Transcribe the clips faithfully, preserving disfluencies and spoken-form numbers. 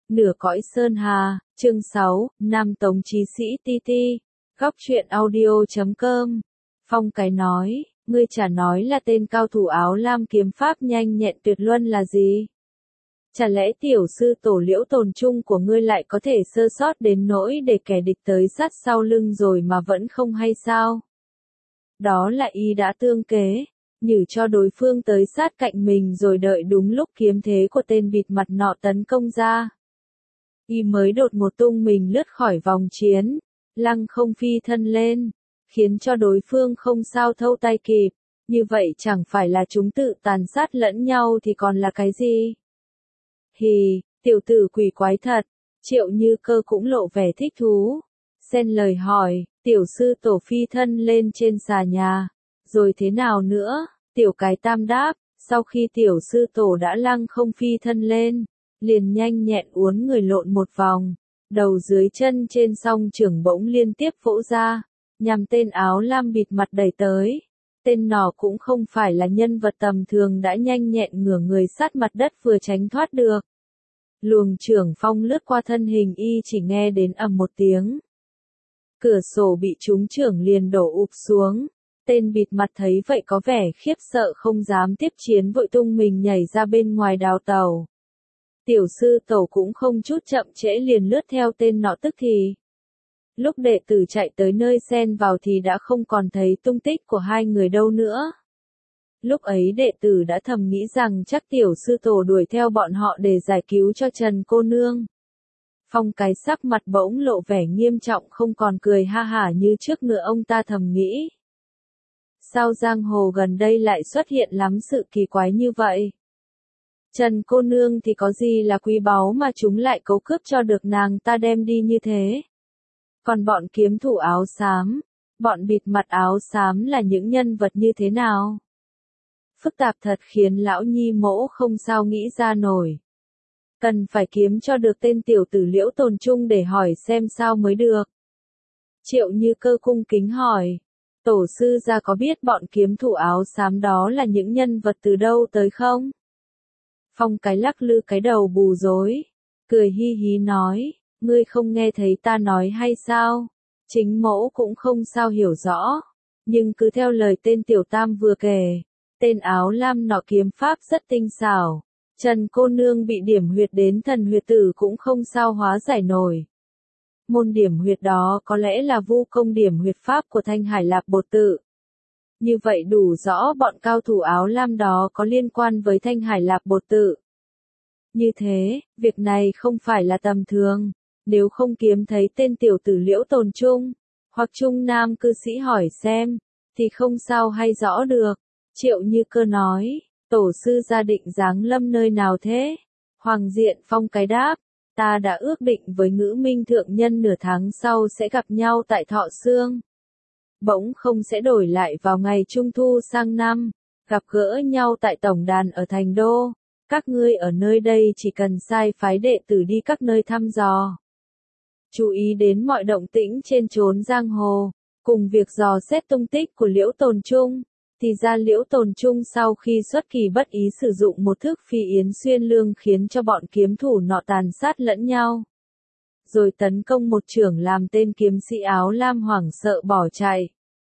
Nửa cõi sơn hà, chương sáu, Nam Tống Chí Sĩ Ti Ti, góc truyện audio chấm com. Phong Cái nói, ngươi chả nói là tên cao thủ áo lam kiếm pháp nhanh nhẹn tuyệt luân là gì? Chả lẽ tiểu sư tổ Liễu Tồn Trung của ngươi lại có thể sơ sót đến nỗi để kẻ địch tới sát sau lưng rồi mà vẫn không hay sao? Đó là y đã tương kế, nhử cho đối phương tới sát cạnh mình rồi đợi đúng lúc kiếm thế của tên bịt mặt nọ tấn công ra. Y mới đột một tung mình lướt khỏi vòng chiến, lăng không phi thân lên, khiến cho đối phương không sao thâu tay kịp, như vậy chẳng phải là chúng tự tàn sát lẫn nhau thì còn là cái gì? Hì, tiểu tử quỷ quái thật, Triệu Như Cơ cũng lộ vẻ thích thú, xen lời hỏi, tiểu sư tổ phi thân lên trên xà nhà, rồi thế nào nữa? Tiểu cái tam đáp, sau khi tiểu sư tổ đã lăng không phi thân lên, liền nhanh nhẹn uốn người lộn một vòng, đầu dưới chân trên song trưởng bỗng liên tiếp vỗ ra, nhằm tên áo lam bịt mặt đẩy tới. Tên nọ cũng không phải là nhân vật tầm thường đã nhanh nhẹn ngửa người sát mặt đất vừa tránh thoát được. Luồng trưởng phong lướt qua thân hình y chỉ nghe đến ầm một tiếng. Cửa sổ bị trúng trưởng liền đổ ụp xuống. Tên bịt mặt thấy vậy có vẻ khiếp sợ không dám tiếp chiến, vội tung mình nhảy ra bên ngoài đào tàu. Tiểu sư tổ cũng không chút chậm trễ liền lướt theo tên nọ tức thì. Lúc đệ tử chạy tới nơi xen vào thì đã không còn thấy tung tích của hai người đâu nữa. Lúc ấy đệ tử đã thầm nghĩ rằng chắc tiểu sư tổ đuổi theo bọn họ để giải cứu cho Trần cô nương. Phong Cái sắc mặt bỗng lộ vẻ nghiêm trọng, không còn cười ha hả như trước nữa. Ông ta thầm nghĩ, sao giang hồ gần đây lại xuất hiện lắm sự kỳ quái như vậy? Trần cô nương thì có gì là quý báu mà chúng lại cấu cướp cho được nàng ta đem đi như thế? Còn bọn kiếm thủ áo xám, bọn bịt mặt áo xám là những nhân vật như thế nào? Phức tạp thật, khiến lão nhi mỗ không sao nghĩ ra nổi. Cần phải kiếm cho được tên tiểu tử Liễu Tồn Trung để hỏi xem sao mới được. Triệu Như Cơ cung kính hỏi, tổ sư gia có biết bọn kiếm thủ áo xám đó là những nhân vật từ đâu tới không? Phong Cái lắc lư cái đầu bù rối, cười hi hí nói, ngươi không nghe thấy ta nói hay sao? Chính mỗ cũng không sao hiểu rõ, nhưng cứ theo lời tên tiểu tam vừa kể, tên áo lam nọ kiếm pháp rất tinh xảo, Trần cô nương bị điểm huyệt đến thần huyệt tử cũng không sao hóa giải nổi. Môn điểm huyệt đó có lẽ là vu công điểm huyệt pháp của Thanh Hải Lạp Bột Tự. Như vậy đủ rõ bọn cao thủ áo lam đó có liên quan với Thanh Hải Lạp Bột Tự. Như thế, việc này không phải là tầm thường, nếu không kiếm thấy tên tiểu tử Liễu Tồn Trung, hoặc Trung Nam cư sĩ hỏi xem, thì không sao hay rõ được. Triệu Như Cơ nói, tổ sư gia định giáng lâm nơi nào thế? Hoàng Diện Phong Cái đáp, ta đã ước định với Ngữ Minh thượng nhân nửa tháng sau sẽ gặp nhau tại Thọ Xương. Bỗng không sẽ đổi lại vào ngày Trung Thu sang năm, gặp gỡ nhau tại tổng đàn ở Thành Đô. Các ngươi ở nơi đây chỉ cần sai phái đệ tử đi các nơi thăm dò. Chú ý đến mọi động tĩnh trên chốn giang hồ, cùng việc dò xét tung tích của Liễu Tồn Trung. Thì ra Liễu Tồn Trung sau khi xuất kỳ bất ý sử dụng một thức phi yến xuyên lương khiến cho bọn kiếm thủ nọ tàn sát lẫn nhau. Rồi tấn công một trưởng làm tên kiếm sĩ áo lam hoảng sợ bỏ chạy.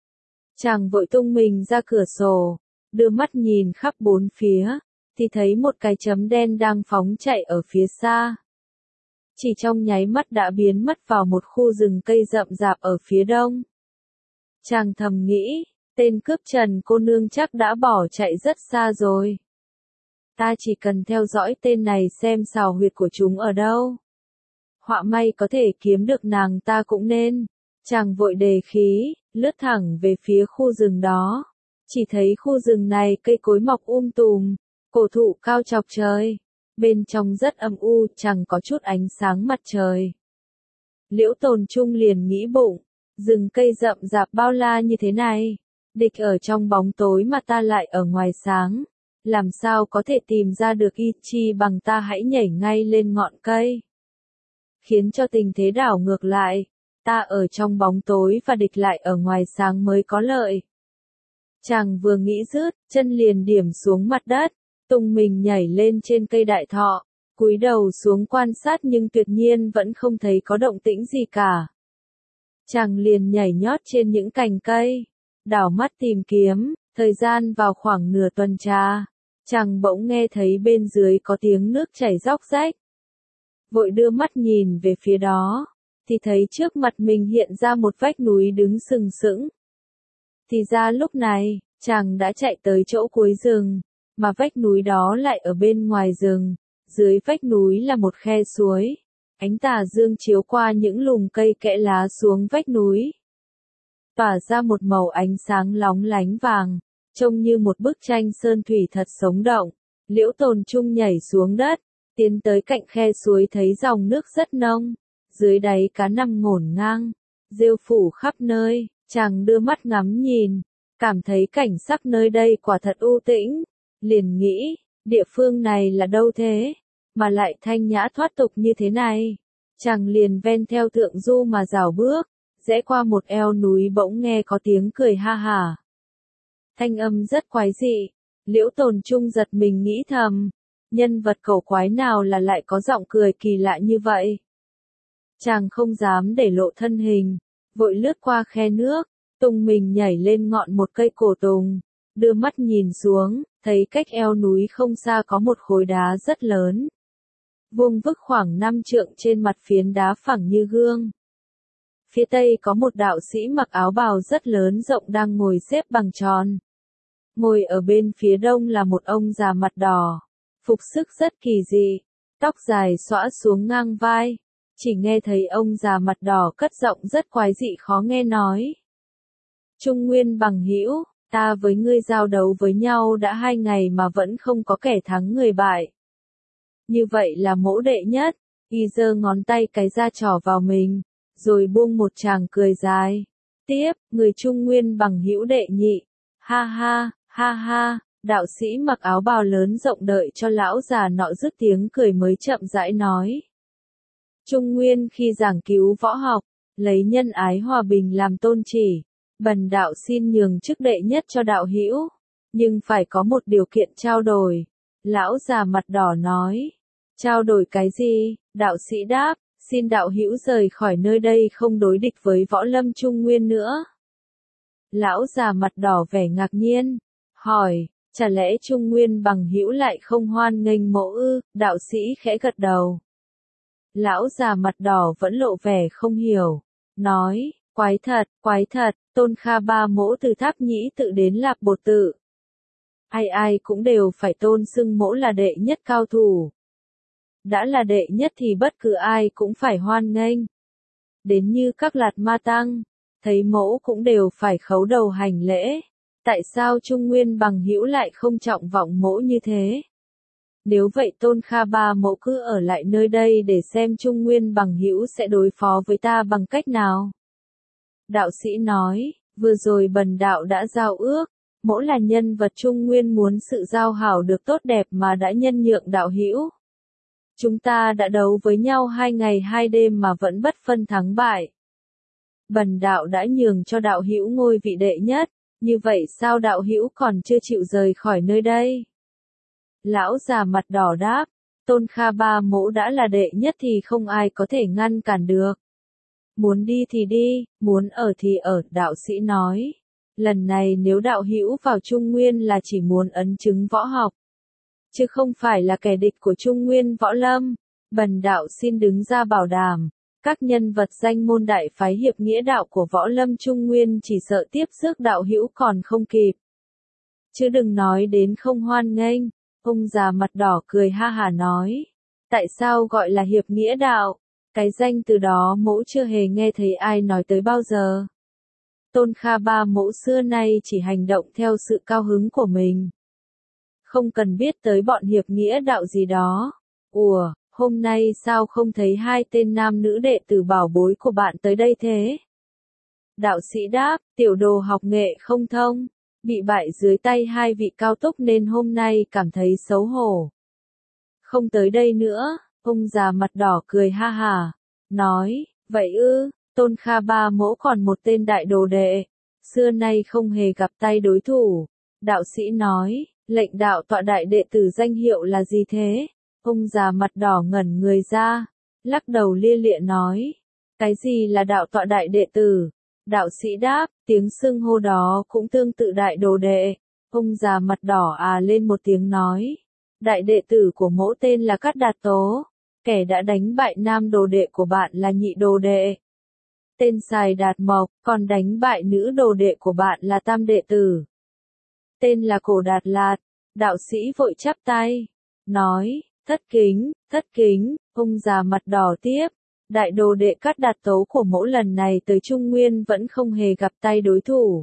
Chàng vội tung mình ra cửa sổ, đưa mắt nhìn khắp bốn phía, thì thấy một cái chấm đen đang phóng chạy ở phía xa. Chỉ trong nháy mắt đã biến mất vào một khu rừng cây rậm rạp ở phía đông. Chàng thầm nghĩ, tên cướp Trần cô nương chắc đã bỏ chạy rất xa rồi. Ta chỉ cần theo dõi tên này xem sào huyệt của chúng ở đâu. Họa may có thể kiếm được nàng ta cũng nên. Chàng vội đề khí, lướt thẳng về phía khu rừng đó. Chỉ thấy khu rừng này cây cối mọc um tùm, cổ thụ cao chọc trời. Bên trong rất âm u, chẳng có chút ánh sáng mặt trời. Liễu Tồn Trung liền nghĩ bụng, rừng cây rậm rạp bao la như thế này, địch ở trong bóng tối mà ta lại ở ngoài sáng, làm sao có thể tìm ra được y, chi bằng ta hãy nhảy ngay lên ngọn cây. Khiến cho tình thế đảo ngược lại, ta ở trong bóng tối và địch lại ở ngoài sáng mới có lợi. Chàng vừa nghĩ dứt, chân liền điểm xuống mặt đất, tung mình nhảy lên trên cây đại thọ, cúi đầu xuống quan sát nhưng tuyệt nhiên vẫn không thấy có động tĩnh gì cả. Chàng liền nhảy nhót trên những cành cây, đảo mắt tìm kiếm, thời gian vào khoảng nửa tuần trà, chàng bỗng nghe thấy bên dưới có tiếng nước chảy róc rách. Vội đưa mắt nhìn về phía đó, thì thấy trước mặt mình hiện ra một vách núi đứng sừng sững. Thì ra lúc này, chàng đã chạy tới chỗ cuối rừng, mà vách núi đó lại ở bên ngoài rừng, dưới vách núi là một khe suối. Ánh tà dương chiếu qua những lùm cây kẽ lá xuống vách núi, tỏa ra một màu ánh sáng lóng lánh vàng, trông như một bức tranh sơn thủy thật sống động. Liễu Tồn Trung nhảy xuống đất, tiến tới cạnh khe suối thấy dòng nước rất nông, dưới đáy cá nằm ngổn ngang, rêu phủ khắp nơi, chàng đưa mắt ngắm nhìn, cảm thấy cảnh sắc nơi đây quả thật u tĩnh, liền nghĩ, địa phương này là đâu thế, mà lại thanh nhã thoát tục như thế này. Chàng liền ven theo thượng du mà dào bước, rẽ qua một eo núi bỗng nghe có tiếng cười ha hả. Thanh âm rất quái dị, Liễu Tồn Trung giật mình nghĩ thầm, nhân vật cổ quái nào là lại có giọng cười kỳ lạ như vậy. Chàng không dám để lộ thân hình, vội lướt qua khe nước, tung mình nhảy lên ngọn một cây cổ tùng, đưa mắt nhìn xuống, thấy cách eo núi không xa có một khối đá rất lớn. Vuông vức khoảng năm trượng trên mặt phiến đá phẳng như gương. Phía tây có một đạo sĩ mặc áo bào rất lớn rộng đang ngồi xếp bằng tròn. Ngồi ở bên phía đông là một ông già mặt đỏ, phục sức rất kỳ dị, tóc dài xõa xuống ngang vai. Chỉ nghe thấy ông già mặt đỏ cất giọng rất quái dị khó nghe nói. Trung Nguyên bằng hữu, ta với ngươi giao đấu với nhau đã hai ngày mà vẫn không có kẻ thắng người bại. Như vậy là mỗ đệ nhất, y giơ ngón tay cái ra trỏ vào mình, rồi buông một tràng cười dài. Tiếp, người Trung Nguyên bằng hữu đệ nhị, ha ha, ha ha, đạo sĩ mặc áo bào lớn rộng đợi cho lão già nọ dứt tiếng cười mới chậm rãi nói. Trung Nguyên khi giảng cứu võ học, lấy nhân ái hòa bình làm tôn chỉ, bần đạo xin nhường chức đệ nhất cho đạo hữu, nhưng phải có một điều kiện trao đổi. Lão già mặt đỏ nói, trao đổi cái gì? Đạo sĩ đáp, xin đạo hữu rời khỏi nơi đây không đối địch với võ lâm Trung Nguyên nữa. Lão già mặt đỏ vẻ ngạc nhiên, hỏi, chả lẽ Trung Nguyên bằng hữu lại không hoan nghênh mỗ ư? Đạo sĩ khẽ gật đầu. Lão già mặt đỏ vẫn lộ vẻ không hiểu, nói, quái thật, quái thật, Tôn Kha Ba mỗ từ Tháp Nhĩ tự đến Lạp Bột tự. Ai ai cũng đều phải tôn xưng mỗ là đệ nhất cao thủ. Đã là đệ nhất thì bất cứ ai cũng phải hoan nghênh. Đến như các Lạt Ma Tăng, thấy mỗ cũng đều phải khấu đầu hành lễ. Tại sao Trung Nguyên bằng hữu lại không trọng vọng mỗ như thế? Nếu vậy Tôn Kha Ba mỗ cứ ở lại nơi đây để xem Trung Nguyên bằng hữu sẽ đối phó với ta bằng cách nào. Đạo sĩ nói, vừa rồi bần đạo đã giao ước, mỗ là nhân vật Trung Nguyên muốn sự giao hảo được tốt đẹp mà đã nhân nhượng đạo hữu. Chúng ta đã đấu với nhau hai ngày hai đêm mà vẫn bất phân thắng bại. Bần đạo đã nhường cho đạo hữu ngôi vị đệ nhất, như vậy sao đạo hữu còn chưa chịu rời khỏi nơi đây? Lão già mặt đỏ đáp, Tôn Kha Ba mỗ đã là đệ nhất thì không ai có thể ngăn cản được. Muốn đi thì đi, muốn ở thì ở, đạo sĩ nói. Lần này nếu đạo hữu vào Trung Nguyên là chỉ muốn ấn chứng võ học, chứ không phải là kẻ địch của Trung Nguyên võ lâm. Bần đạo xin đứng ra bảo đảm, các nhân vật danh môn đại phái hiệp nghĩa đạo của võ lâm Trung Nguyên chỉ sợ tiếp sức đạo hữu còn không kịp. Chứ đừng nói đến không hoan nghênh. Ông già mặt đỏ cười ha hả nói, tại sao gọi là hiệp nghĩa đạo? Cái danh từ đó mỗ chưa hề nghe thấy ai nói tới bao giờ. Tôn Kha Ba mỗ xưa nay chỉ hành động theo sự cao hứng của mình, không cần biết tới bọn hiệp nghĩa đạo gì đó. Ủa, hôm nay sao không thấy hai tên nam nữ đệ tử bảo bối của bạn tới đây thế? Đạo sĩ đáp, tiểu đồ học nghệ không thông, bị bại dưới tay hai vị cao túc nên hôm nay cảm thấy xấu hổ. Không tới đây nữa, ông già mặt đỏ cười ha hả, nói, vậy ư, Tôn Kha Ba mỗ còn một tên đại đồ đệ, xưa nay không hề gặp tay đối thủ. Đạo sĩ nói, lệnh đạo tọa đại đệ tử danh hiệu là gì thế? Ông già mặt đỏ ngẩn người ra, lắc đầu lia lịa nói, cái gì là đạo tọa đại đệ tử? Đạo sĩ đáp, tiếng xưng hô đó cũng tương tự đại đồ đệ. Ông già mặt đỏ à lên một tiếng nói, đại đệ tử của mỗ tên là Cát Đạt Tố, kẻ đã đánh bại nam đồ đệ của bạn là nhị đồ đệ, tên Sài Đạt Mộc, còn đánh bại nữ đồ đệ của bạn là tam đệ tử, tên là Cổ Đạt Lạt. Đạo sĩ vội chắp tay, nói, thất kính, thất kính. Ông già mặt đỏ tiếp, đại đồ đệ Cát Đạt Tố của mỗ lần này tới Trung Nguyên vẫn không hề gặp tay đối thủ,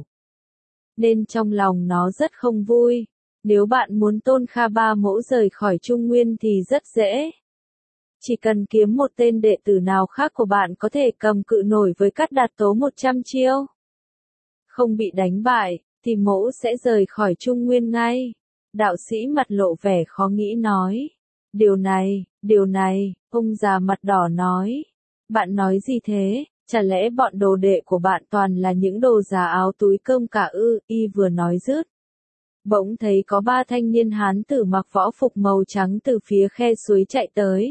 nên trong lòng nó rất không vui. Nếu bạn muốn Tôn Kha Ba mỗ rời khỏi Trung Nguyên thì rất dễ. Chỉ cần kiếm một tên đệ tử nào khác của bạn có thể cầm cự nổi với Cát Đạt Tố một trăm chiêu, không bị đánh bại, thì mỗ sẽ rời khỏi Trung Nguyên ngay. Đạo sĩ mặt lộ vẻ khó nghĩ nói, điều này, điều này. Ông già mặt đỏ nói, bạn nói gì thế, chả lẽ bọn đồ đệ của bạn toàn là những đồ già áo túi cơm cả ư? Y vừa nói dứt, bỗng thấy có ba thanh niên hán tử mặc võ phục màu trắng từ phía khe suối chạy tới.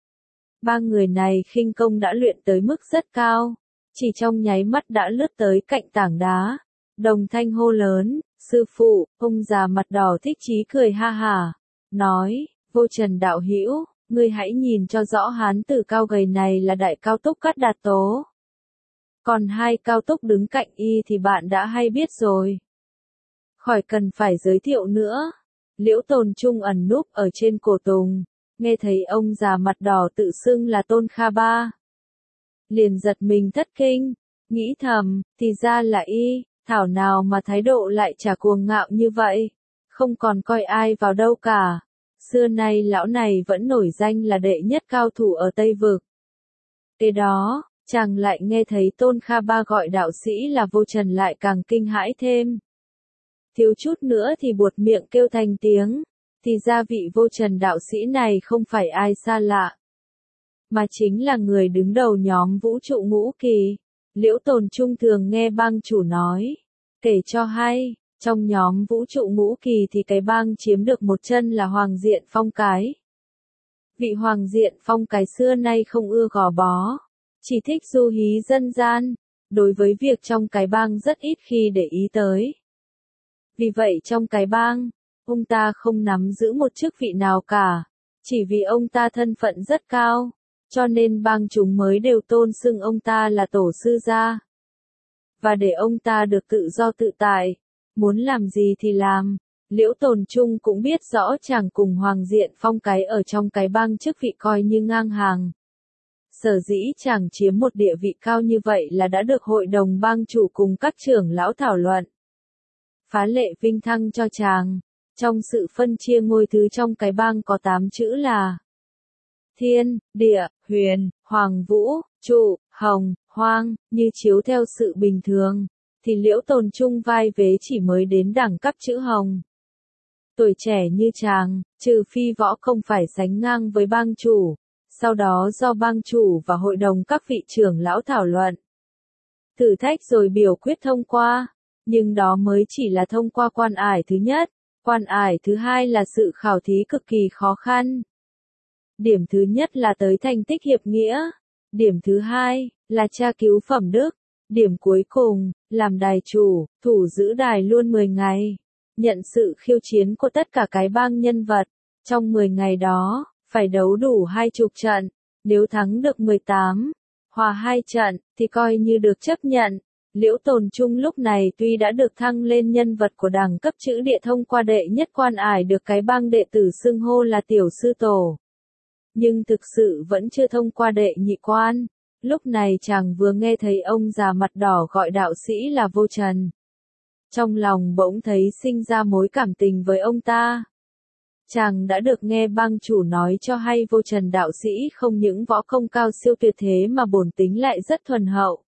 Ba người này khinh công đã luyện tới mức rất cao, chỉ trong nháy mắt đã lướt tới cạnh tảng đá. Đồng thanh hô lớn, sư phụ. Ông già mặt đỏ thích chí cười ha hả, nói, Vô Trần đạo hữu, ngươi hãy nhìn cho rõ hán tử cao gầy này là đại cao túc Cát Đạt Tố. Còn hai cao túc đứng cạnh y thì bạn đã hay biết rồi. Khỏi cần phải giới thiệu nữa. Liễu Tồn Trung ẩn núp ở trên cổ tùng, nghe thấy ông già mặt đỏ tự xưng là Tôn Kha Ba, liền giật mình thất kinh, nghĩ thầm, thì ra là y, thảo nào mà thái độ lại chả cuồng ngạo như vậy, không còn coi ai vào đâu cả. Xưa nay lão này vẫn nổi danh là đệ nhất cao thủ ở Tây Vực. Kế đó, chàng lại nghe thấy Tôn Kha Ba gọi đạo sĩ là Vô Trần lại càng kinh hãi thêm. Thiếu chút nữa thì buột miệng kêu thành tiếng, thì ra vị Vô Trần đạo sĩ này không phải ai xa lạ, mà chính là người đứng đầu nhóm vũ trụ ngũ kỳ. Liễu Tồn Trung thường nghe bang chủ nói, kể cho hay, trong nhóm vũ trụ ngũ kỳ thì cái bang chiếm được một chân là Hoàng Diện Phong Cái. Vị Hoàng Diện Phong Cái xưa nay không ưa gò bó, chỉ thích du hí dân gian, đối với việc trong cái bang rất ít khi để ý tới. Vì vậy trong cái bang, ông ta không nắm giữ một chức vị nào cả, chỉ vì ông ta thân phận rất cao, cho nên bang chúng mới đều tôn xưng ông ta là tổ sư gia. Và để ông ta được tự do tự tại, muốn làm gì thì làm. Liễu Tồn Trung cũng biết rõ chàng cùng Hoàng Diện Phong Cái ở trong cái bang chức vị coi như ngang hàng. Sở dĩ chàng chiếm một địa vị cao như vậy là đã được hội đồng bang chủ cùng các trưởng lão thảo luận, phá lệ vinh thăng cho chàng. Trong sự phân chia ngôi thứ trong cái bang có tám chữ là Thiên, Địa, Huyền, Hoàng Vũ, Trụ, Hồng, Hoang. Như chiếu theo sự bình thường, thì Liễu Tồn Trung vai vế chỉ mới đến đẳng cấp chữ Hồng. Tuổi trẻ như chàng, trừ phi võ công phải sánh ngang với bang chủ, sau đó do bang chủ và hội đồng các vị trưởng lão thảo luận, thử thách rồi biểu quyết thông qua. Nhưng đó mới chỉ là thông qua quan ải thứ nhất. Quan ải thứ hai là sự khảo thí cực kỳ khó khăn. Điểm thứ nhất là tới thành tích hiệp nghĩa. Điểm thứ hai là tra cứu phẩm đức. Điểm cuối cùng, làm đài chủ, thủ giữ đài luôn mười ngày. Nhận sự khiêu chiến của tất cả cái bang nhân vật. Trong mười ngày đó, phải đấu đủ hai chục trận. Nếu thắng được mười tám, hòa hai trận, thì coi như được chấp nhận. Liễu Tồn Trung lúc này tuy đã được thăng lên nhân vật của đẳng cấp chữ địa thông qua đệ nhất quan ải được cái bang đệ tử xưng hô là tiểu sư tổ, nhưng thực sự vẫn chưa thông qua đệ nhị quan. Lúc này chàng vừa nghe thấy ông già mặt đỏ gọi đạo sĩ là Vô Trần, trong lòng bỗng thấy sinh ra mối cảm tình với ông ta. Chàng đã được nghe bang chủ nói cho hay Vô Trần đạo sĩ không những võ công cao siêu tuyệt thế mà bổn tính lại rất thuần hậu.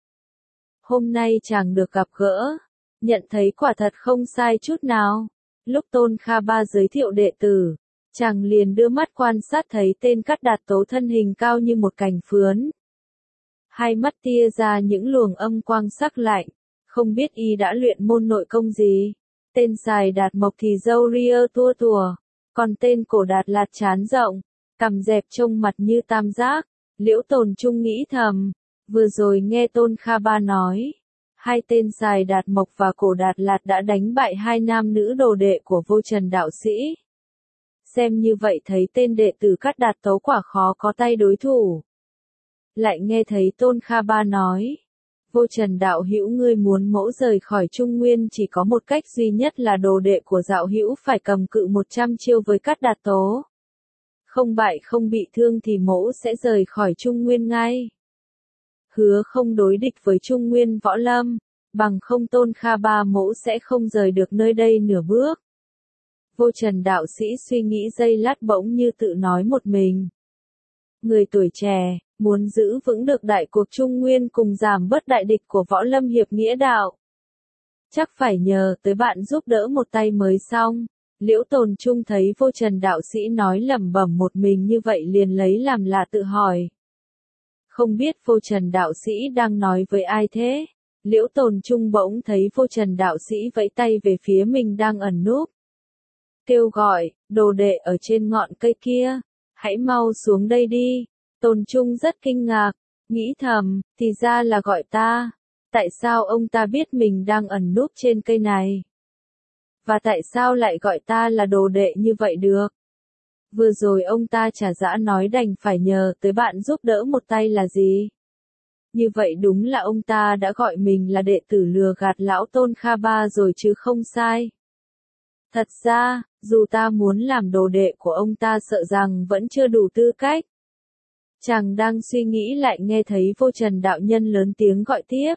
Hôm nay chàng được gặp gỡ, nhận thấy quả thật không sai chút nào. Lúc Tôn Kha Ba giới thiệu đệ tử, chàng liền đưa mắt quan sát thấy tên Cát Đạt Tố thân hình cao như một cành phướn. Hai mắt tia ra những luồng âm quang sắc lạnh, không biết y đã luyện môn nội công gì. Tên Sài Đạt Mộc thì râu ria tua tùa, còn tên Cổ Đạt Lạt trán rộng, cằm dẹp trông mặt như tam giác. Liễu Tồn Trung nghĩ thầm, vừa rồi nghe Tôn Kha Ba nói, hai tên Sài Đạt Mộc và Cổ Đạt Lạt đã đánh bại hai nam nữ đồ đệ của Vô Trần đạo sĩ. Xem như vậy thấy tên đệ tử Cát Đạt Tấu quả khó có tay đối thủ. Lại nghe thấy Tôn Kha Ba nói, Vô Trần đạo hữu ngươi muốn mẫu rời khỏi Trung Nguyên chỉ có một cách duy nhất là đồ đệ của đạo hữu phải cầm cự một trăm chiêu với Cát Đạt Tố. Không bại không bị thương thì mẫu sẽ rời khỏi Trung Nguyên ngay. Hứa không đối địch với Trung Nguyên võ lâm, bằng không Tôn Kha Ba mẫu sẽ không rời được nơi đây nửa bước. Vô Trần đạo sĩ suy nghĩ giây lát bỗng như tự nói một mình. Người tuổi trẻ, muốn giữ vững được đại cuộc Trung Nguyên cùng giảm bớt đại địch của võ lâm hiệp nghĩa đạo. Chắc phải nhờ tới bạn giúp đỡ một tay mới xong. Liễu Tồn Trung thấy Vô Trần đạo sĩ nói lẩm bẩm một mình như vậy liền lấy làm lạ tự hỏi. Không biết Vô Trần đạo sĩ đang nói với ai thế? Liễu Tồn Trung bỗng thấy Vô Trần đạo sĩ vẫy tay về phía mình đang ẩn núp. Kêu gọi, đồ đệ ở trên ngọn cây kia, hãy mau xuống đây đi. Tồn Trung rất kinh ngạc, nghĩ thầm, thì ra là gọi ta. Tại sao ông ta biết mình đang ẩn núp trên cây này? Và tại sao lại gọi ta là đồ đệ như vậy được? Vừa rồi ông ta chả dã nói đành phải nhờ tới bạn giúp đỡ một tay là gì? Như vậy đúng là ông ta đã gọi mình là đệ tử lừa gạt lão Tôn Kha Ba rồi chứ không sai. Thật ra, dù ta muốn làm đồ đệ của ông ta sợ rằng vẫn chưa đủ tư cách. Chàng đang suy nghĩ lại nghe thấy Vô Trần đạo nhân lớn tiếng gọi tiếp.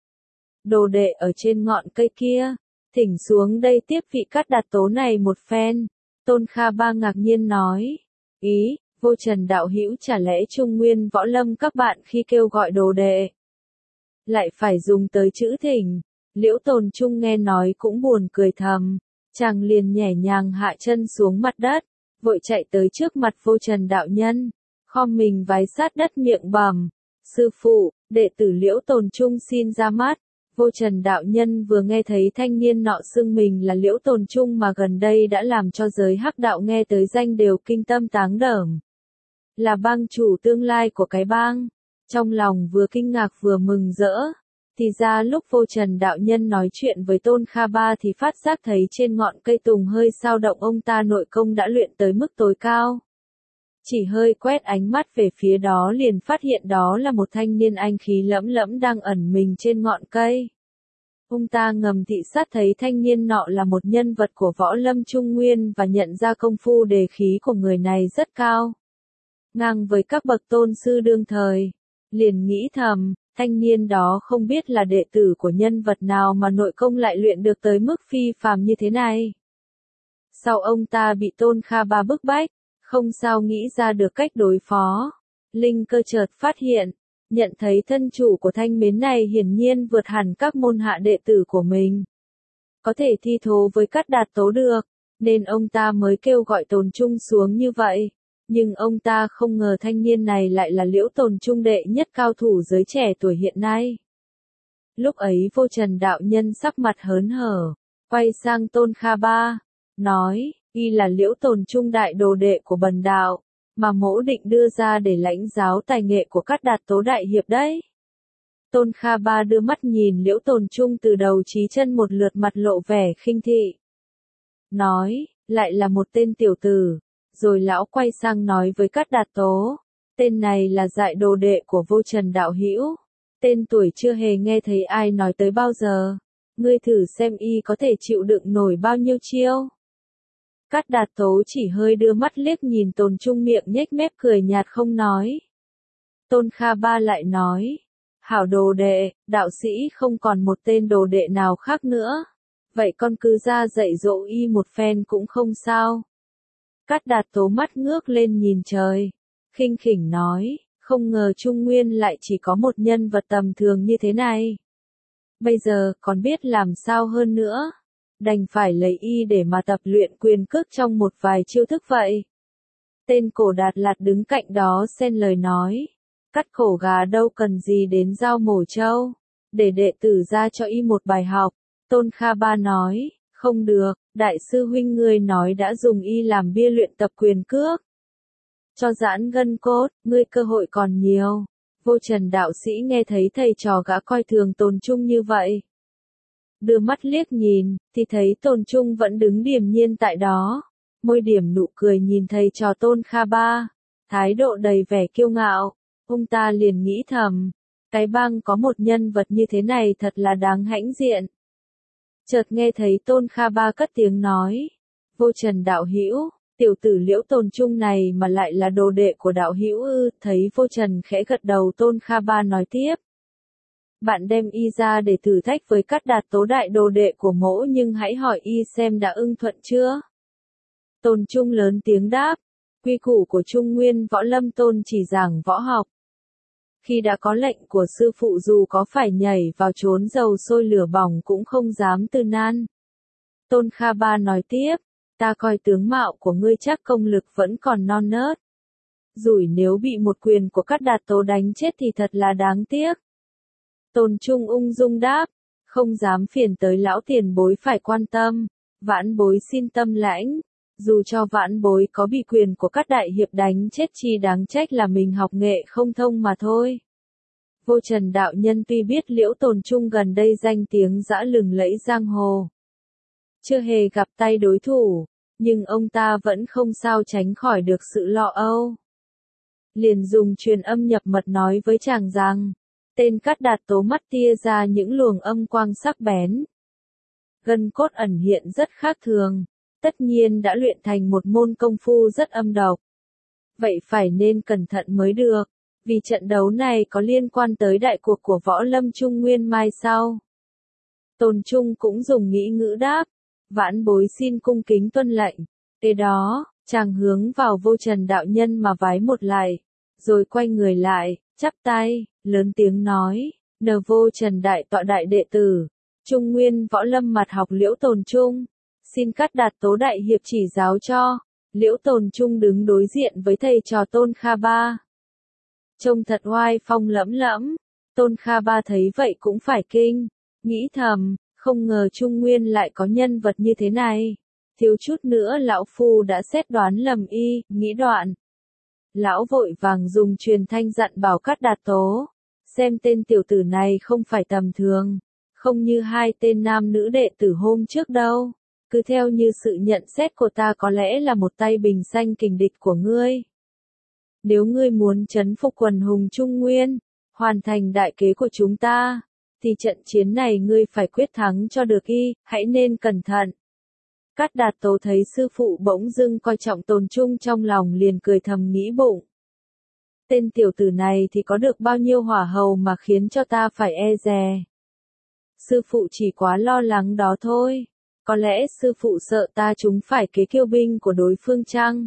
Đồ đệ ở trên ngọn cây kia, thỉnh xuống đây tiếp vị Cát Đạt Tố này một phen. Tôn Kha Ba ngạc nhiên nói, ý, Vô Trần đạo hữu chả lẽ Trung Nguyên võ lâm các bạn khi kêu gọi đồ đệ lại phải dùng tới chữ thỉnh. Liễu Tồn Trung nghe nói cũng buồn cười thầm, chàng liền nhẹ nhàng hạ chân xuống mặt đất, vội chạy tới trước mặt Vô Trần đạo nhân, khom mình vái sát đất miệng bẩm, sư phụ, đệ tử Liễu Tồn Trung xin ra mắt. Vô Trần đạo nhân vừa nghe thấy thanh niên nọ xưng mình là Liễu Tồn Trung mà gần đây đã làm cho giới hắc đạo nghe tới danh đều kinh tâm táng đởm. Là bang chủ tương lai của cái bang. Trong lòng vừa kinh ngạc vừa mừng rỡ. Thì ra lúc Vô Trần đạo nhân nói chuyện với Tôn Kha Ba thì phát giác thấy trên ngọn cây tùng hơi sao động ông ta nội công đã luyện tới mức tối cao. Chỉ hơi quét ánh mắt về phía đó liền phát hiện đó là một thanh niên anh khí lẫm lẫm đang ẩn mình trên ngọn cây. Ông ta ngầm thị sát thấy thanh niên nọ là một nhân vật của võ lâm Trung Nguyên và nhận ra công phu đề khí của người này rất cao. Ngang với các bậc tôn sư đương thời. Liền nghĩ thầm, thanh niên đó không biết là đệ tử của nhân vật nào mà nội công lại luyện được tới mức phi phàm như thế này. Sau ông ta bị Tôn Kha Ba bức bách, không sao nghĩ ra được cách đối phó. Linh cơ chợt phát hiện, nhận thấy thân chủ của thanh mến này hiển nhiên vượt hẳn các môn hạ đệ tử của mình. Có thể thi thố với Cát Đạt Tố được, nên ông ta mới kêu gọi Tồn Trung xuống như vậy. Nhưng ông ta không ngờ thanh niên này lại là Liễu Tồn Trung đệ nhất cao thủ giới trẻ tuổi hiện nay. Lúc ấy Vô Trần đạo nhân sắc mặt hớn hở, quay sang Tôn Kha Ba, nói, y là Liễu Tồn Trung đại đồ đệ của bần đạo, mà mỗ định đưa ra để lãnh giáo tài nghệ của Cát Đạt Tố đại hiệp đấy. Tôn Kha Ba đưa mắt nhìn Liễu Tồn Trung từ đầu chí chân một lượt, mặt lộ vẻ khinh thị. Nói, lại là một tên tiểu tử. Rồi lão quay sang nói với Cát Đạt Tố, tên này là dại đồ đệ của Vô Trần đạo hữu, tên tuổi chưa hề nghe thấy ai nói tới bao giờ, ngươi thử xem y có thể chịu đựng nổi bao nhiêu chiêu. Cát Đạt Tố chỉ hơi đưa mắt liếc nhìn Tồn Trung, miệng nhếch mép cười nhạt không nói. Tôn Kha Ba lại nói, hảo đồ đệ, đạo sĩ không còn một tên đồ đệ nào khác nữa, vậy con cứ ra dạy dỗ y một phen cũng không sao. Cát Đạt Tố mắt ngước lên nhìn trời, khinh khỉnh nói, không ngờ Trung Nguyên lại chỉ có một nhân vật tầm thường như thế này. Bây giờ còn biết làm sao hơn nữa, đành phải lấy y để mà tập luyện quyền cước trong một vài chiêu thức vậy. Tên Cổ Đạt Lạt đứng cạnh đó xen lời nói, cắt cổ gà đâu cần gì đến dao mổ trâu, để đệ tử ra cho y một bài học. Tôn Kha Ba nói, không được, đại sư huynh ngươi nói đã dùng y làm bia luyện tập quyền cước. cho giãn gân cốt, ngươi cơ hội còn nhiều. Vô Trần đạo sĩ nghe thấy thầy trò gã coi thường Tồn Trung như vậy. Đưa mắt liếc nhìn, thì thấy Tồn Trung vẫn đứng điềm nhiên tại đó. Môi điểm nụ cười nhìn thầy trò Tôn Kha Ba. Thái độ đầy vẻ kiêu ngạo. Ông ta liền nghĩ thầm. Cái bang có một nhân vật như thế này thật là đáng hãnh diện. Chợt nghe thấy Tôn Kha Ba cất tiếng nói. Vô Trần đạo hữu, tiểu tử Liễu Tồn Trung này mà lại là đồ đệ của đạo hữu ư? Thấy Vô Trần khẽ gật đầu, Tôn Kha Ba nói tiếp. Bạn đem y ra để thử thách với Cát Đạt Tố đại đồ đệ của mỗ, nhưng hãy hỏi y xem đã ưng thuận chưa? Tồn Trung lớn tiếng đáp. Quy củ của Trung Nguyên Võ Lâm Tôn chỉ giảng võ học. Khi đã có lệnh của sư phụ, dù có phải nhảy vào chốn dầu sôi lửa bỏng cũng không dám từ nan. Tôn Kha Ba nói tiếp. Ta coi tướng mạo của ngươi chắc công lực vẫn còn non nớt. Rủi nếu bị một quyền của Cát Đạt Tố đánh chết thì thật là đáng tiếc. Tồn Trung ung dung đáp. Không dám phiền tới lão tiền bối phải quan tâm. Vãn bối xin tâm lãnh. Dù cho vãn bối có bị quyền của các đại hiệp đánh chết, chi đáng trách là mình học nghệ không thông mà thôi. Vô Trần đạo nhân tuy biết Liễu Tồn Trung gần đây danh tiếng dã lừng lẫy giang hồ, chưa hề gặp tay đối thủ, nhưng ông ta vẫn không sao tránh khỏi được sự lo âu. Liền dùng truyền âm nhập mật nói với chàng rằng, tên Cát Đạt Tố mắt tia ra những luồng âm quang sắc bén. Gân cốt ẩn hiện rất khác thường, tất nhiên đã luyện thành một môn công phu rất âm độc. Vậy phải nên cẩn thận mới được, vì trận đấu này có liên quan tới đại cuộc của võ lâm Trung Nguyên mai sau. Tồn Trung cũng dùng nghĩ ngữ đáp, vãn bối xin cung kính tuân lệnh. Kế đó, chàng hướng vào Vô Trần đạo nhân mà vái một lạy, rồi quay người lại, chắp tay, lớn tiếng nói, nờ Vô Trần đại tọa đại đệ tử, Trung Nguyên Võ Lâm mặt học Liễu Tồn Trung, xin Cát Đạt Tố đại hiệp chỉ giáo cho. Liễu Tồn Trung đứng đối diện với thầy trò Tôn Kha Ba, trông thật oai phong lẫm lẫm. Tôn Kha Ba thấy vậy cũng phải kinh, nghĩ thầm, không ngờ Trung Nguyên lại có nhân vật như thế này. Thiếu chút nữa lão phu đã xét đoán lầm y, nghĩ đoạn. Lão vội vàng dùng truyền thanh dặn bảo Cát Đạt Tố, xem tên tiểu tử này không phải tầm thường, không như hai tên nam nữ đệ tử hôm trước đâu. Cứ theo như sự nhận xét của ta có lẽ là một tay bình xanh kình địch của ngươi. Nếu ngươi muốn trấn phục quần hùng Trung Nguyên, hoàn thành đại kế của chúng ta, thì trận chiến này ngươi phải quyết thắng cho được y, hãy nên cẩn thận. Cát Đạt Tố thấy sư phụ bỗng dưng coi trọng Tồn Trung, trong lòng liền cười thầm nghĩ bụng. Tên tiểu tử này thì có được bao nhiêu hỏa hầu mà khiến cho ta phải e dè. Sư phụ chỉ quá lo lắng đó thôi. Có lẽ sư phụ sợ ta trúng phải kế kiêu binh của đối phương chăng?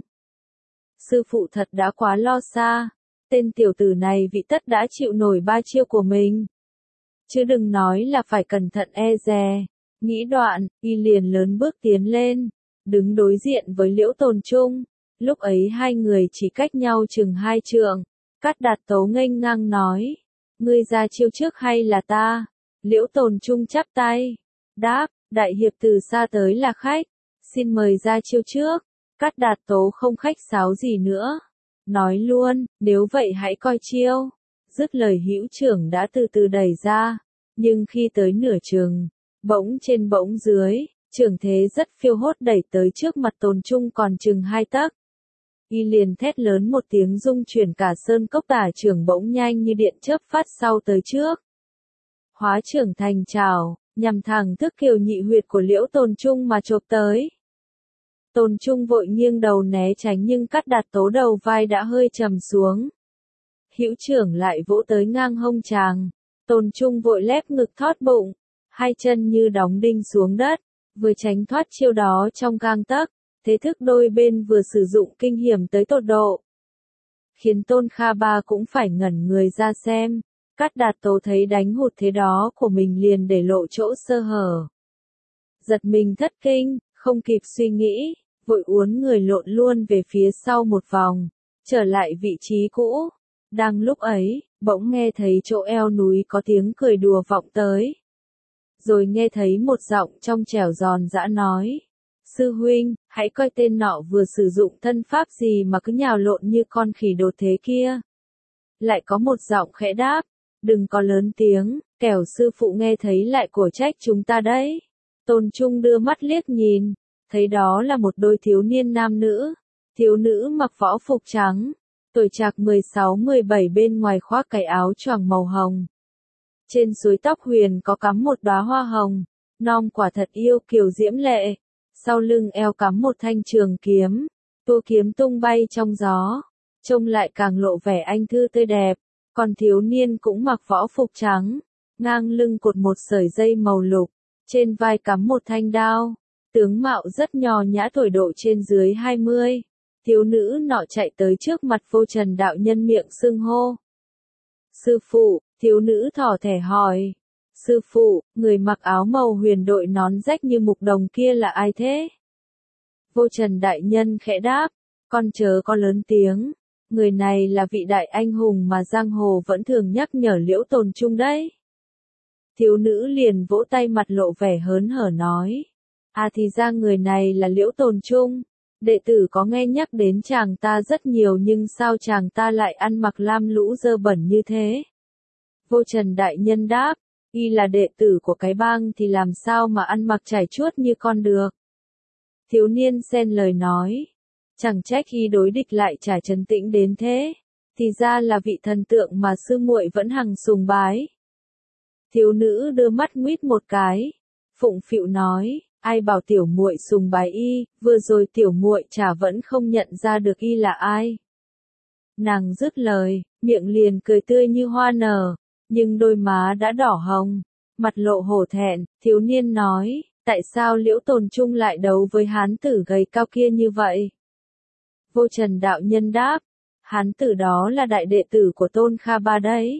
Sư phụ thật đã quá lo xa. Tên tiểu tử này vị tất đã chịu nổi ba chiêu của mình. Chứ đừng nói là phải cẩn thận e dè. Nghĩ đoạn, y liền lớn bước tiến lên, đứng đối diện với Liễu Tồn Trung. Lúc ấy hai người chỉ cách nhau chừng hai trượng. Cát Đạt Tố nghênh ngang nói, ngươi ra chiêu trước hay là ta? Liễu Tồn Trung chắp tay, đáp, đại hiệp từ xa tới là khách, xin mời ra chiêu trước. Cát Đạt Tố không khách sáo gì nữa, nói luôn, nếu vậy hãy coi chiêu. Dứt lời hữu trưởng đã từ từ đẩy ra, nhưng khi tới nửa chừng, bỗng trên bỗng dưới, trưởng thế rất phiêu hốt đẩy tới trước mặt Tồn Trung còn chừng hai tấc. Y liền thét lớn một tiếng rung chuyển cả sơn cốc, tả trưởng bỗng nhanh như điện chớp phát sau tới trước. Hóa trưởng thành trảo, nhằm thẳng thức kiều nhị huyệt của Liễu Tồn Trung mà chộp tới. Tồn Trung vội nghiêng đầu né tránh, nhưng Cát Đạt Tố đầu vai đã hơi trầm xuống. Hữu trưởng lại vỗ tới ngang hông chàng. Tồn Trung vội lép ngực thót bụng, hai chân như đóng đinh xuống đất, vừa tránh thoát chiêu đó trong gang tấc. Thế thức đôi bên vừa sử dụng kinh hiểm tới tột độ, khiến Tôn Kha Ba cũng phải ngẩn người ra xem. Cát Đạt Tố thấy đánh hụt thế đó của mình liền để lộ chỗ sơ hở. Giật mình thất kinh, không kịp suy nghĩ, vội uốn người lộn luôn về phía sau một vòng, trở lại vị trí cũ. Đang lúc ấy, bỗng nghe thấy chỗ eo núi có tiếng cười đùa vọng tới. Rồi nghe thấy một giọng trong trẻo giòn giã nói, sư huynh, hãy coi tên nọ vừa sử dụng thân pháp gì mà cứ nhào lộn như con khỉ đột thế kia. Lại có một giọng khẽ đáp, đừng có lớn tiếng, kẻo sư phụ nghe thấy lại cổ trách chúng ta đấy. Tôn Trung đưa mắt liếc nhìn, thấy đó là một đôi thiếu niên nam nữ. Thiếu nữ mặc võ phục trắng, tuổi trạc mười sáu mười bảy, bên ngoài khoác cái áo choàng màu hồng. Trên suối tóc huyền có cắm một đóa hoa hồng, non quả thật yêu kiều diễm lệ. Sau lưng eo cắm một thanh trường kiếm, tua kiếm tung bay trong gió, trông lại càng lộ vẻ anh thư tươi đẹp. Còn thiếu niên cũng mặc võ phục trắng, ngang lưng cột một sợi dây màu lục, trên vai cắm một thanh đao, tướng mạo rất nho nhã, tuổi độ trên dưới hai mươi. Thiếu nữ nọ chạy tới trước mặt Vô Trần đạo nhân, miệng xưng hô. Sư phụ, thiếu nữ thỏ thẻ hỏi. Sư phụ, người mặc áo màu huyền đội nón rách như mục đồng kia là ai thế? Vô Trần đại nhân khẽ đáp, con chớ có lớn tiếng, người này là vị đại anh hùng mà giang hồ vẫn thường nhắc nhở Liễu Tồn Trung đấy. Thiếu nữ liền vỗ tay, mặt lộ vẻ hớn hở nói, à thì ra người này là Liễu Tồn Trung, đệ tử có nghe nhắc đến chàng ta rất nhiều, nhưng sao chàng ta lại ăn mặc lam lũ dơ bẩn như thế? Vô Trần đại nhân đáp, y là đệ tử của cái bang thì làm sao mà ăn mặc trải chuốt như con được. Thiếu niên xen lời nói, chẳng trách y đối địch lại trải trấn tĩnh đến thế, thì ra là vị thần tượng mà sư muội vẫn hằng sùng bái. Thiếu nữ đưa mắt nguýt một cái, phụng phịu nói, ai bảo tiểu muội sùng bái y, vừa rồi tiểu muội chả vẫn không nhận ra được y là ai. Nàng dứt lời, miệng liền cười tươi như hoa nở, nhưng đôi má đã đỏ hồng, mặt lộ hổ thẹn. Thiếu niên nói, tại sao Liễu Tồn Trung lại đấu với hán tử gầy cao kia như vậy? Vô Trần đạo nhân đáp, hán tử đó là đại đệ tử của Tôn Kha Ba đấy.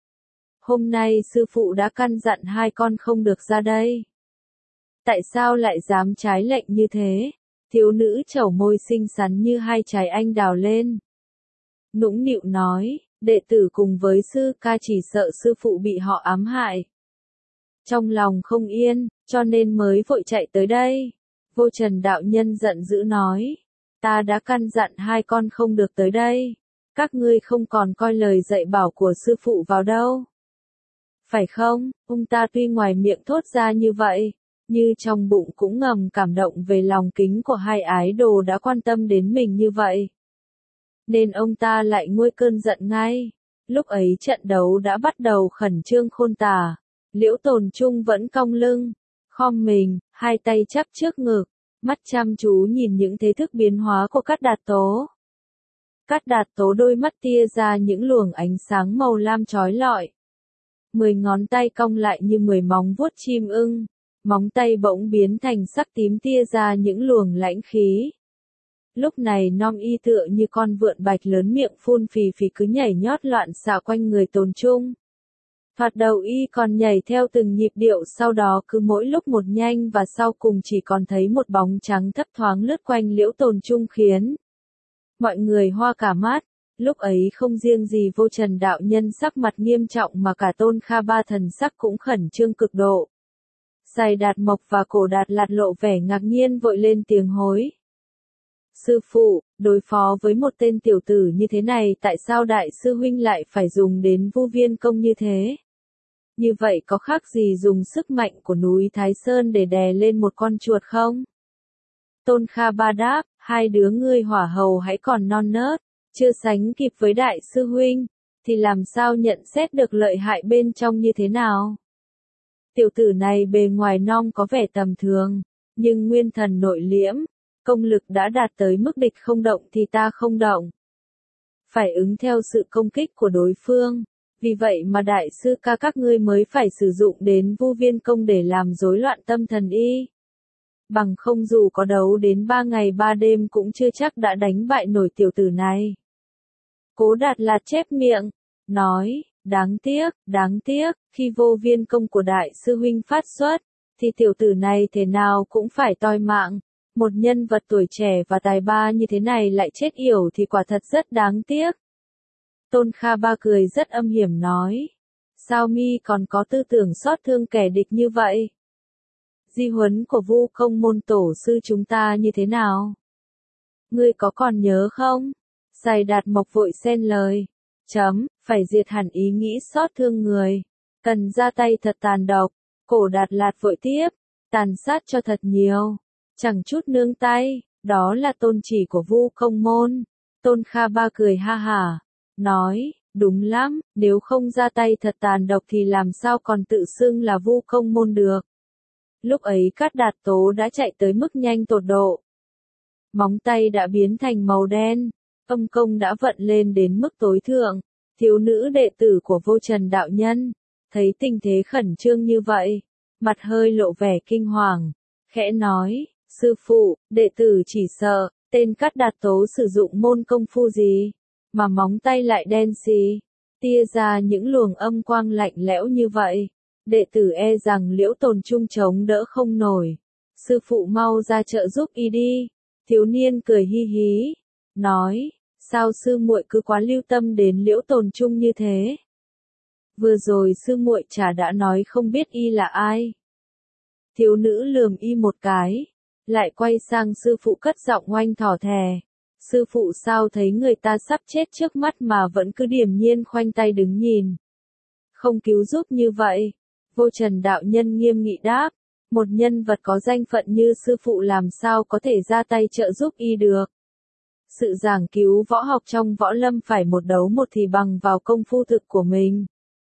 Hôm nay sư phụ đã căn dặn hai con không được ra đây. Tại sao lại dám trái lệnh như thế? Thiếu nữ trẩu môi xinh xắn như hai trái anh đào lên, nũng nịu nói, đệ tử cùng với sư ca chỉ sợ sư phụ bị họ ám hại. Trong lòng không yên, cho nên mới vội chạy tới đây. Vô Trần đạo nhân giận dữ nói, ta đã căn dặn hai con không được tới đây. Các ngươi không còn coi lời dạy bảo của sư phụ vào đâu. Phải không? Ông ta tuy ngoài miệng thốt ra như vậy, như trong bụng cũng ngầm cảm động về lòng kính của hai ái đồ đã quan tâm đến mình như vậy. Nên ông ta lại nguôi cơn giận ngay. Lúc ấy trận đấu đã bắt đầu khẩn trương khôn tả. Liễu Tồn Trung vẫn cong lưng, khom mình, hai tay chắp trước ngực, mắt chăm chú nhìn những thế thức biến hóa của Cát Đạt Tố. Cát Đạt Tố đôi mắt tia ra những luồng ánh sáng màu lam chói lọi. Mười ngón tay cong lại như mười móng vuốt chim ưng, móng tay bỗng biến thành sắc tím tia ra những luồng lãnh khí. Lúc này Nom y tựa như con vượn bạch lớn, miệng phun phì phì cứ nhảy nhót loạn xạ quanh người Tồn Trung. Thoạt đầu y còn nhảy theo từng nhịp điệu, sau đó cứ mỗi lúc một nhanh, và sau cùng chỉ còn thấy một bóng trắng thấp thoáng lướt quanh Liễu Tồn Trung, khiến mọi người hoa cả mắt. Lúc ấy không riêng gì Vô Trần đạo nhân sắc mặt nghiêm trọng mà cả Tôn Kha Ba thần sắc cũng khẩn trương cực độ. Sài Đạt Mộc và Cổ Đạt Lạt lộ vẻ ngạc nhiên, vội lên tiếng hối. Sư phụ, đối phó với một tên tiểu tử như thế này, tại sao đại sư huynh lại phải dùng đến Vu Viên Công như thế? Như vậy có khác gì dùng sức mạnh của núi Thái Sơn để đè lên một con chuột không? Tôn Kha Ba đáp, hai đứa ngươi hỏa hầu hãy còn non nớt, chưa sánh kịp với đại sư huynh, thì làm sao nhận xét được lợi hại bên trong như thế nào? Tiểu tử này bề ngoài non có vẻ tầm thường, nhưng nguyên thần nội liễm, công lực đã đạt tới mức địch không động thì ta không động. Phải ứng theo sự công kích của đối phương, vì vậy mà đại sư ca các ngươi mới phải sử dụng đến Vu Viên Công để làm rối loạn tâm thần y. Bằng không dù có đấu đến ba ngày ba đêm cũng chưa chắc đã đánh bại nổi tiểu tử này. Cố Đạt Lạt chép miệng, nói, đáng tiếc, đáng tiếc, khi Vô Viên Công của đại sư huynh phát xuất, thì tiểu tử này thế nào cũng phải toi mạng. Một nhân vật tuổi trẻ và tài ba như thế này lại chết yểu thì quả thật rất đáng tiếc. Tôn Kha Ba cười rất âm hiểm nói, sao mi còn có tư tưởng xót thương kẻ địch như vậy? di huấn của Vu Công môn tổ sư chúng ta như thế nào? Ngươi có còn nhớ không? Sài Đạt Mộc vội xen lời. Chấm, phải diệt hẳn ý nghĩ xót thương người. Cần ra tay thật tàn độc. Cổ Đạt Lạt vội tiếp. Tàn sát cho thật nhiều. Chẳng chút nương tay. Đó là tôn chỉ của Vu Công môn. Tôn Kha Ba cười ha hả. Nói, đúng lắm, nếu không ra tay thật tàn độc thì làm sao còn tự xưng là Vu Công môn được. Lúc ấy Cát Đạt Tố đã chạy tới mức nhanh tột độ. Móng tay đã biến thành màu đen, âm công đã vận lên đến mức tối thượng. Thiếu nữ đệ tử của Vô Trần đạo nhân, thấy tình thế khẩn trương như vậy, mặt hơi lộ vẻ kinh hoàng, khẽ nói, sư phụ, đệ tử chỉ sợ, tên Cát Đạt Tố sử dụng môn công phu gì, mà móng tay lại đen xì, tia ra những luồng âm quang lạnh lẽo như vậy. Đệ tử e rằng Liễu Tồn Trung chống đỡ không nổi. Sư phụ mau ra trợ giúp y đi. Thiếu niên cười hi hí, nói, sao sư muội cứ quá lưu tâm đến Liễu Tồn Trung như thế? Vừa rồi sư muội chả đã nói không biết y là ai. Thiếu nữ lườm y một cái, lại quay sang sư phụ cất giọng oanh thỏ thè. Sư phụ sao thấy người ta sắp chết trước mắt mà vẫn cứ điềm nhiên khoanh tay đứng nhìn. Không cứu giúp như vậy. Vô Trần đạo nhân nghiêm nghị đáp, một nhân vật có danh phận như sư phụ làm sao có thể ra tay trợ giúp y được. Sự giảng cứu võ học trong võ lâm phải một đấu một thì bằng vào công phu thực của mình.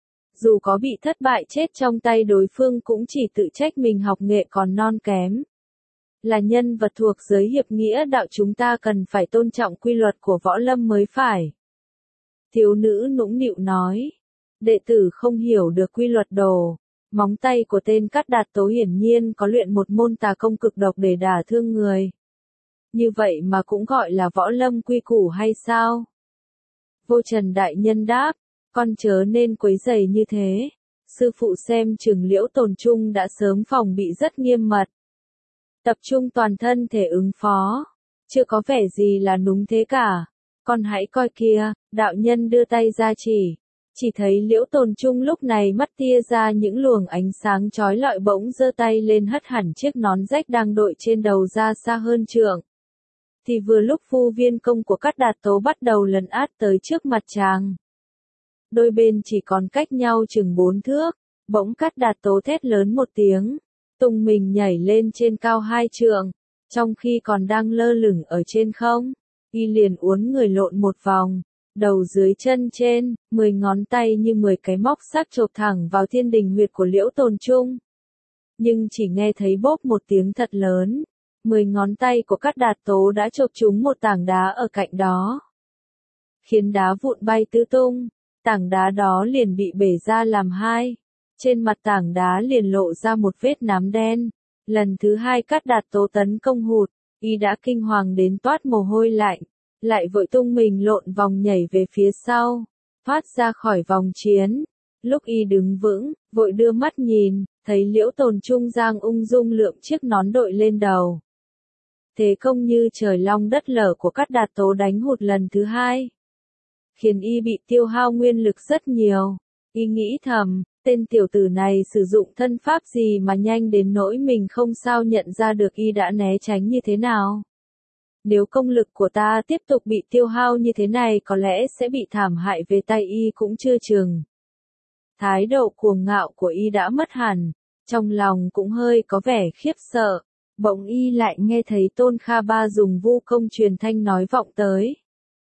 Dù có bị thất bại chết trong tay đối phương cũng chỉ tự trách mình học nghệ còn non kém. Là nhân vật thuộc giới hiệp nghĩa đạo chúng ta cần phải tôn trọng quy luật của võ lâm mới phải. Thiếu nữ nũng nịu nói, đệ tử không hiểu được quy luật đồ. Móng tay của tên Cát Đạt Tố hiển nhiên có luyện một môn tà công cực độc để đả thương người. Như vậy mà cũng gọi là võ lâm quy củ hay sao? Vô Trần đại nhân đáp, con chớ nên quấy rầy như thế. Sư phụ xem chừng Liễu Tồn Trung đã sớm phòng bị rất nghiêm mật. Tập trung toàn thân thể ứng phó. Chưa có vẻ gì là núng thế cả. Con hãy coi kìa, đạo nhân đưa tay ra chỉ. Chỉ thấy Liễu Tồn Trung lúc này mắt tia ra những luồng ánh sáng chói lọi bỗng giơ tay lên hất hẳn chiếc nón rách đang đội trên đầu ra xa hơn trượng. Thì vừa lúc phu viên công của Cát Đạt Tố bắt đầu lấn át tới trước mặt chàng. Đôi bên chỉ còn cách nhau chừng bốn thước, bỗng Cát Đạt Tố thét lớn một tiếng, tung mình nhảy lên trên cao hai trượng, trong khi còn đang lơ lửng ở trên không, y liền uốn người lộn một vòng. Đầu dưới chân trên, mười ngón tay như mười cái móc sắc chộp thẳng vào thiên đình huyệt của Liễu Tồn Trung. Nhưng chỉ nghe thấy bốp một tiếng thật lớn, mười ngón tay của Cát Đạt Tố đã chộp trúng một tảng đá ở cạnh đó. Khiến đá vụn bay tứ tung, tảng đá đó liền bị bể ra làm hai. Trên mặt tảng đá liền lộ ra một vết nám đen. Lần thứ hai Cát Đạt Tố tấn công hụt, y đã kinh hoàng đến toát mồ hôi lạnh. Lại vội tung mình lộn vòng nhảy về phía sau, thoát ra khỏi vòng chiến. Lúc y đứng vững, vội đưa mắt nhìn, thấy Liễu Tồn Trung giang ung dung lượm chiếc nón đội lên đầu. Thế công như trời long đất lở của Cát Đạt Tố đánh hụt lần thứ hai, khiến y bị tiêu hao nguyên lực rất nhiều. Y nghĩ thầm, tên tiểu tử này sử dụng thân pháp gì mà nhanh đến nỗi mình không sao nhận ra được y đã né tránh như thế nào. Nếu công lực của ta tiếp tục bị tiêu hao như thế này có lẽ sẽ bị thảm hại về tay y cũng chưa chừng. Thái độ cuồng ngạo của y đã mất hẳn, trong lòng cũng hơi có vẻ khiếp sợ. Bỗng y lại nghe thấy Tôn Kha Ba dùng vu công truyền thanh nói vọng tới.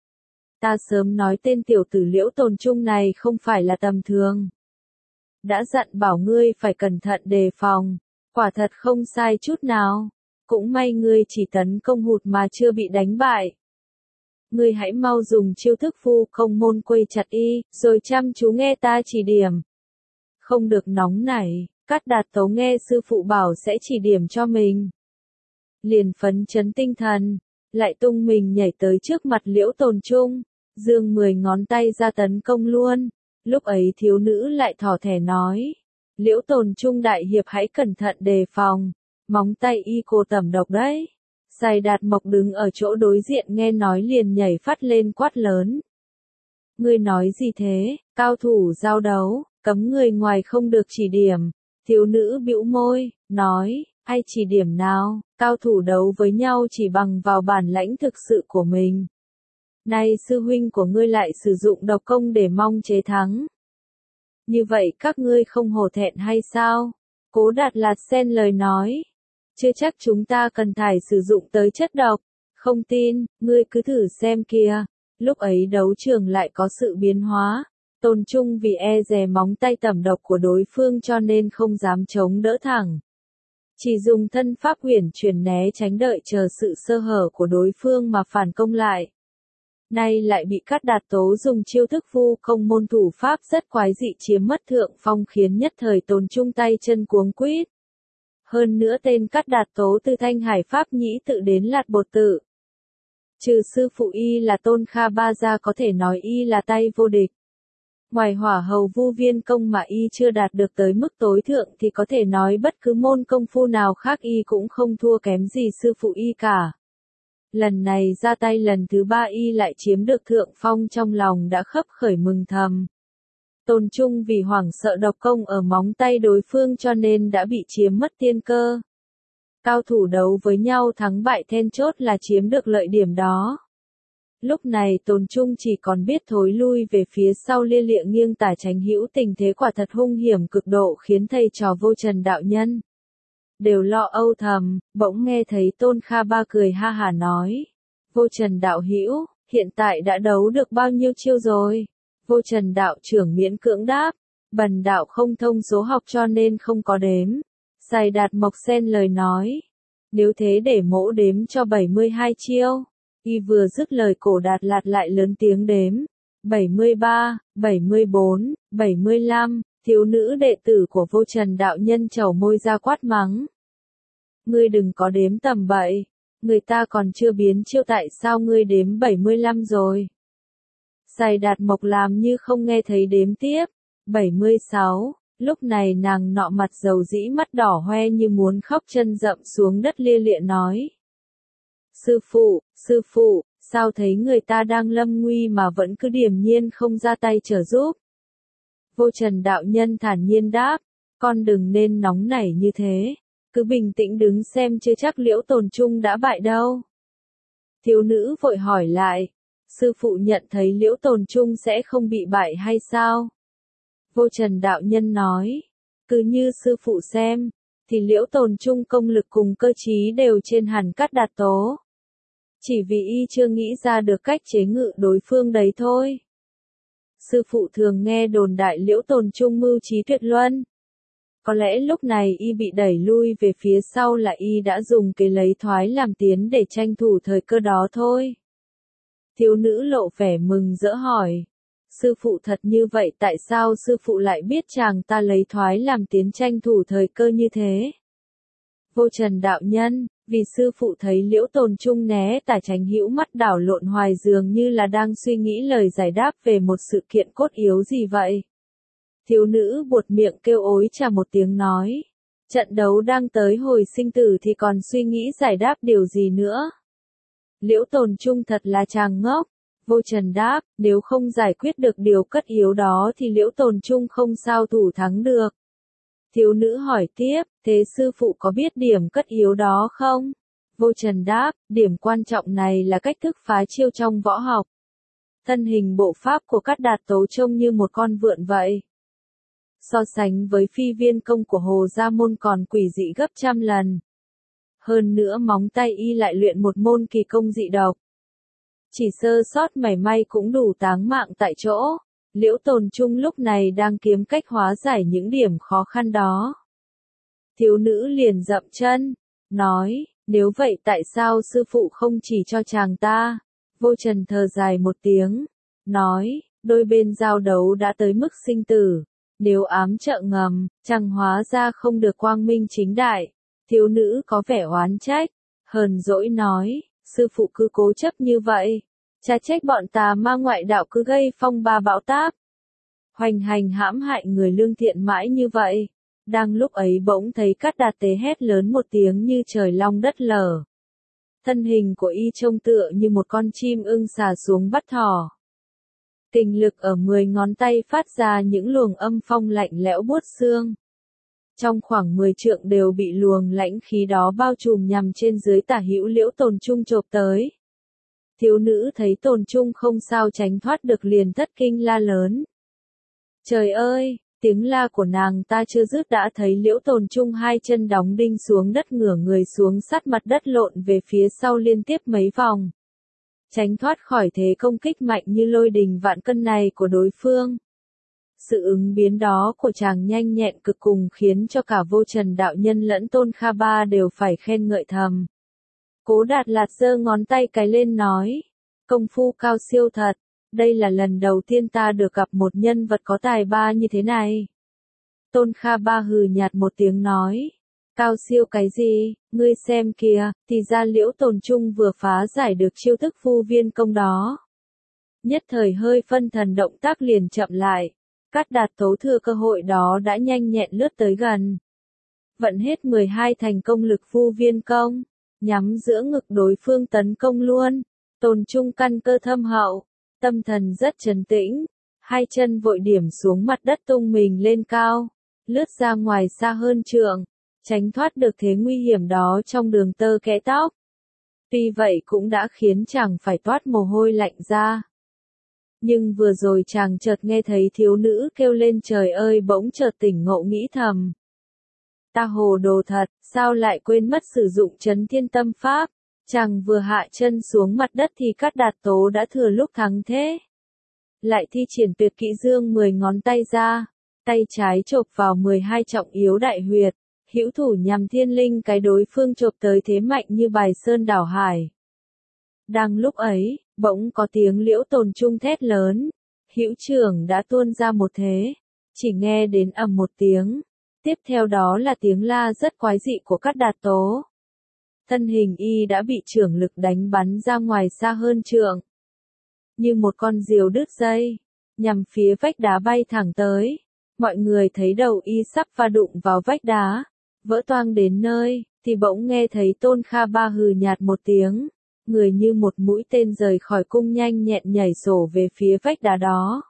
Ta sớm nói tên tiểu tử Liễu Tồn Trung này không phải là tầm thường. Đã dặn bảo ngươi phải cẩn thận đề phòng, quả thật không sai chút nào. Cũng may ngươi chỉ tấn công hụt mà chưa bị đánh bại. Ngươi hãy mau dùng chiêu thức phu không môn quây chặt y, rồi chăm chú nghe ta chỉ điểm. Không được nóng nảy, Cát Đạt Tố nghe sư phụ bảo sẽ chỉ điểm cho mình. Liền phấn chấn tinh thần, lại tung mình nhảy tới trước mặt Liễu Tồn Trung, giương mười ngón tay ra tấn công luôn. Lúc ấy thiếu nữ lại thỏ thẻ nói, Liễu Tồn Trung đại hiệp hãy cẩn thận đề phòng. Móng tay y cô tẩm độc đấy. Sài Đạt Mộc đứng ở chỗ đối diện nghe nói liền nhảy phát lên quát lớn. Ngươi nói gì thế, cao thủ giao đấu, cấm người ngoài không được chỉ điểm. Thiếu nữ bĩu môi, nói, hay chỉ điểm nào, cao thủ đấu với nhau chỉ bằng vào bản lãnh thực sự của mình. Nay sư huynh của ngươi lại sử dụng độc công để mong chế thắng. Như vậy các ngươi không hổ thẹn hay sao? Cố Đạt Lạt xen lời nói. Chưa chắc chúng ta cần thải sử dụng tới chất độc. Không tin, ngươi cứ thử xem kìa. Lúc ấy đấu trường lại có sự biến hóa. Tôn Trung vì e dè móng tay tẩm độc của đối phương cho nên không dám chống đỡ thẳng. Chỉ dùng thân pháp huyền chuyển né tránh đợi chờ sự sơ hở của đối phương mà phản công lại. Nay lại bị Cát Đạt Tố dùng chiêu thức vu công môn thủ pháp rất quái dị chiếm mất thượng phong khiến nhất thời Tôn Trung tay chân cuống quýt. Hơn nữa tên Cát Đạt Tố từ Thanh Hải Pháp Nhĩ tự đến Lạt Bột tự. Trừ sư phụ y là Tôn Kha Ba gia có thể nói y là tay vô địch. Ngoài hỏa hầu vu viên công mà y chưa đạt được tới mức tối thượng thì có thể nói bất cứ môn công phu nào khác y cũng không thua kém gì sư phụ y cả. Lần này ra tay lần thứ ba y lại chiếm được thượng phong trong lòng đã khấp khởi mừng thầm. Tôn Trung vì hoảng sợ độc công ở móng tay đối phương cho nên đã bị chiếm mất tiên cơ. Cao thủ đấu với nhau thắng bại then chốt là chiếm được lợi điểm đó. Lúc này Tôn Trung chỉ còn biết thối lui về phía sau lia lịa nghiêng tả tránh hữu, tình thế quả thật hung hiểm cực độ khiến thầy trò Vô Trần đạo nhân đều lo âu thầm, bỗng nghe thấy Tôn Kha Ba cười ha hả nói. Vô Trần đạo hữu, hiện tại đã đấu được bao nhiêu chiêu rồi? Vô Trần đạo trưởng miễn cưỡng đáp, bần đạo không thông số học cho nên không có đếm. Sài Đạt Mộc xen lời nói, nếu thế để mỗ đếm cho bảy mươi hai chiêu. Y vừa dứt lời Cổ Đạt Lạt lại lớn tiếng đếm. bảy mươi ba, bảy mươi bốn, bảy mươi lăm, thiếu nữ đệ tử của Vô Trần đạo nhân trầu môi ra quát mắng. Ngươi đừng có đếm tầm bậy, người ta còn chưa biến chiêu tại sao ngươi đếm bảy mươi lăm rồi. Sài Đạt Mộc làm như không nghe thấy đếm tiếp. bảy mươi sáu, lúc này nàng nọ mặt dầu dĩ mắt đỏ hoe như muốn khóc chân rậm xuống đất lia lịa nói. Sư phụ, sư phụ, sao thấy người ta đang lâm nguy mà vẫn cứ điềm nhiên không ra tay trợ giúp? Vô Trần đạo nhân thản nhiên đáp, con đừng nên nóng nảy như thế, cứ bình tĩnh đứng xem chưa chắc Liễu Tồn Trung đã bại đâu. Thiếu nữ vội hỏi lại, sư phụ nhận thấy Liễu Tồn Trung sẽ không bị bại hay sao? Vô Trần đạo nhân nói, cứ như sư phụ xem, thì Liễu Tồn Trung công lực cùng cơ trí đều trên hẳn Cát Đạt Tố. Chỉ vì y chưa nghĩ ra được cách chế ngự đối phương đấy thôi. Sư phụ thường nghe đồn đại Liễu Tồn Trung mưu trí tuyệt luân. Có lẽ lúc này y bị đẩy lui về phía sau là y đã dùng cái lấy thoái làm tiến để tranh thủ thời cơ đó thôi. Thiếu nữ lộ vẻ mừng rỡ hỏi. Sư phụ thật như vậy tại sao sư phụ lại biết chàng ta lấy thoái làm tiến tranh thủ thời cơ như thế? Vô Trần đạo nhân, vì sư phụ thấy Liễu Tồn Trung né tả tránh hữu mắt đảo lộn hoài dường như là đang suy nghĩ lời giải đáp về một sự kiện cốt yếu gì vậy. Thiếu nữ buột miệng kêu ối chà một tiếng nói. Trận đấu đang tới hồi sinh tử thì còn suy nghĩ giải đáp điều gì nữa. Liễu Tồn Trung thật là chàng ngốc. Vô Trần đáp, nếu không giải quyết được điều cất yếu đó thì Liễu Tồn Trung không sao thủ thắng được. Thiếu nữ hỏi tiếp, thế sư phụ có biết điểm cất yếu đó không? Vô Trần đáp, điểm quan trọng này là cách thức phá chiêu trong võ học. Thân hình bộ pháp của Cát Đạt Tố trông như một con vượn vậy. So sánh với phi viên công của Hồ Gia Môn còn quỷ dị gấp trăm lần. Hơn nữa móng tay y lại luyện một môn kỳ công dị độc. Chỉ sơ sót mảy may cũng đủ táng mạng tại chỗ. Liễu Tồn Trung lúc này đang kiếm cách hóa giải những điểm khó khăn đó. Thiếu nữ liền dậm chân, nói, nếu vậy tại sao sư phụ không chỉ cho chàng ta? Vô Trần thở dài một tiếng, nói, đôi bên giao đấu đã tới mức sinh tử. Nếu ám trợ ngầm, chẳng hóa ra không được quang minh chính đại. Thiếu nữ có vẻ oán trách, hờn dỗi nói, sư phụ cứ cố chấp như vậy. Chả trách bọn tà ma ngoại đạo cứ gây phong ba bão táp. Hoành hành hãm hại người lương thiện mãi như vậy. Đang lúc ấy bỗng thấy Cát Đạt Tế hét lớn một tiếng như trời long đất lở. Thân hình của y trông tựa như một con chim ưng xà xuống bắt thỏ. Kình lực ở mười ngón tay phát ra những luồng âm phong lạnh lẽo buốt xương. Trong khoảng mười trượng đều bị luồng lãnh khí đó bao trùm nhằm trên dưới tả hữu Liễu Tồn Trung chộp tới. Thiếu nữ thấy Tồn Trung không sao tránh thoát được liền thất kinh la lớn. Trời ơi, tiếng la của nàng ta chưa dứt đã thấy Liễu Tồn Trung hai chân đóng đinh xuống đất ngửa người xuống sát mặt đất lộn về phía sau liên tiếp mấy vòng. Tránh thoát khỏi thế công kích mạnh như lôi đình vạn cân này của đối phương. Sự ứng biến đó của chàng nhanh nhẹn cực cùng khiến cho cả Vô Trần đạo nhân lẫn Tôn Kha Ba đều phải khen ngợi thầm. Cố Đạt Lạt giơ ngón tay cái lên nói, công phu cao siêu thật, đây là lần đầu tiên ta được gặp một nhân vật có tài ba như thế này. Tôn Kha Ba hừ nhạt một tiếng nói, cao siêu cái gì, ngươi xem kìa, thì ra Liễu Tồn Trung vừa phá giải được chiêu thức Vu Viên công đó. Nhất thời hơi phân thần động tác liền chậm lại. Cát Đạt Tố thừa cơ hội đó đã nhanh nhẹn lướt tới gần. Vận hết mười hai thành công lực Vu Viên công, nhắm giữa ngực đối phương tấn công luôn. Tồn Trung căn cơ thâm hậu, tâm thần rất trấn tĩnh, hai chân vội điểm xuống mặt đất tung mình lên cao, lướt ra ngoài xa hơn trượng, tránh thoát được thế nguy hiểm đó trong đường tơ kẽ tóc. Tuy vậy cũng đã khiến chàng phải toát mồ hôi lạnh ra. Nhưng vừa rồi chàng chợt nghe thấy thiếu nữ kêu lên trời ơi bỗng chợt tỉnh ngộ nghĩ thầm. Ta hồ đồ thật, sao lại quên mất sử dụng chấn thiên tâm pháp, chàng vừa hạ chân xuống mặt đất thì Cát Đạt Tố đã thừa lúc thắng thế. Lại thi triển tuyệt kỹ dương mười ngón tay ra, tay trái chộp vào mười hai trọng yếu đại huyệt, hữu thủ nhằm thiên linh cái đối phương chộp tới thế mạnh như bài sơn đảo hải. Đang lúc ấy, bỗng có tiếng Liễu Tồn Trung thét lớn, hữu trưởng đã tuôn ra một thế, chỉ nghe đến ầm một tiếng, tiếp theo đó là tiếng la rất quái dị của Cát Đạt Tố. Thân hình y đã bị trưởng lực đánh bắn ra ngoài xa hơn trượng, như một con diều đứt dây, nhằm phía vách đá bay thẳng tới. Mọi người thấy đầu y sắp va đụng vào vách đá, vỡ toang đến nơi, thì bỗng nghe thấy Tôn Kha Ba hừ nhạt một tiếng. Người như một mũi tên rời khỏi cung nhanh nhẹn nhảy sổ về phía vách đá đó.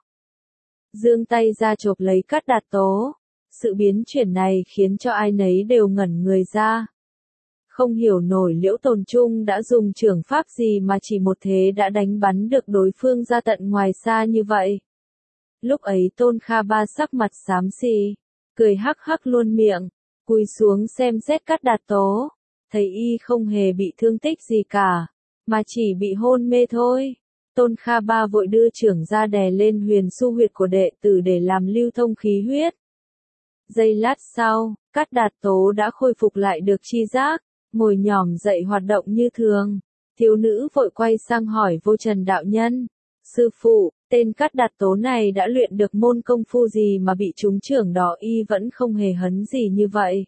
Giương tay ra chộp lấy Cát Đạt Tố. Sự biến chuyển này khiến cho ai nấy đều ngẩn người ra. Không hiểu nổi Liễu Tồn Trung đã dùng trưởng pháp gì mà chỉ một thế đã đánh bắn được đối phương ra tận ngoài xa như vậy. Lúc ấy Tôn Kha Ba sắc mặt xám xì, cười hắc hắc luôn miệng, cúi xuống xem xét Cát Đạt Tố, thấy y không hề bị thương tích gì cả, mà chỉ bị hôn mê thôi. Tôn Kha Ba vội đưa trưởng ra đè lên huyền su huyệt của đệ tử để làm lưu thông khí huyết. Giây lát sau, Cát Đạt Tố đã khôi phục lại được chi giác, ngồi nhòm dậy hoạt động như thường. Thiếu nữ vội quay sang hỏi Vô Trần đạo nhân, sư phụ, tên Cát Đạt Tố này đã luyện được môn công phu gì mà bị trúng trưởng đó y vẫn không hề hấn gì như vậy.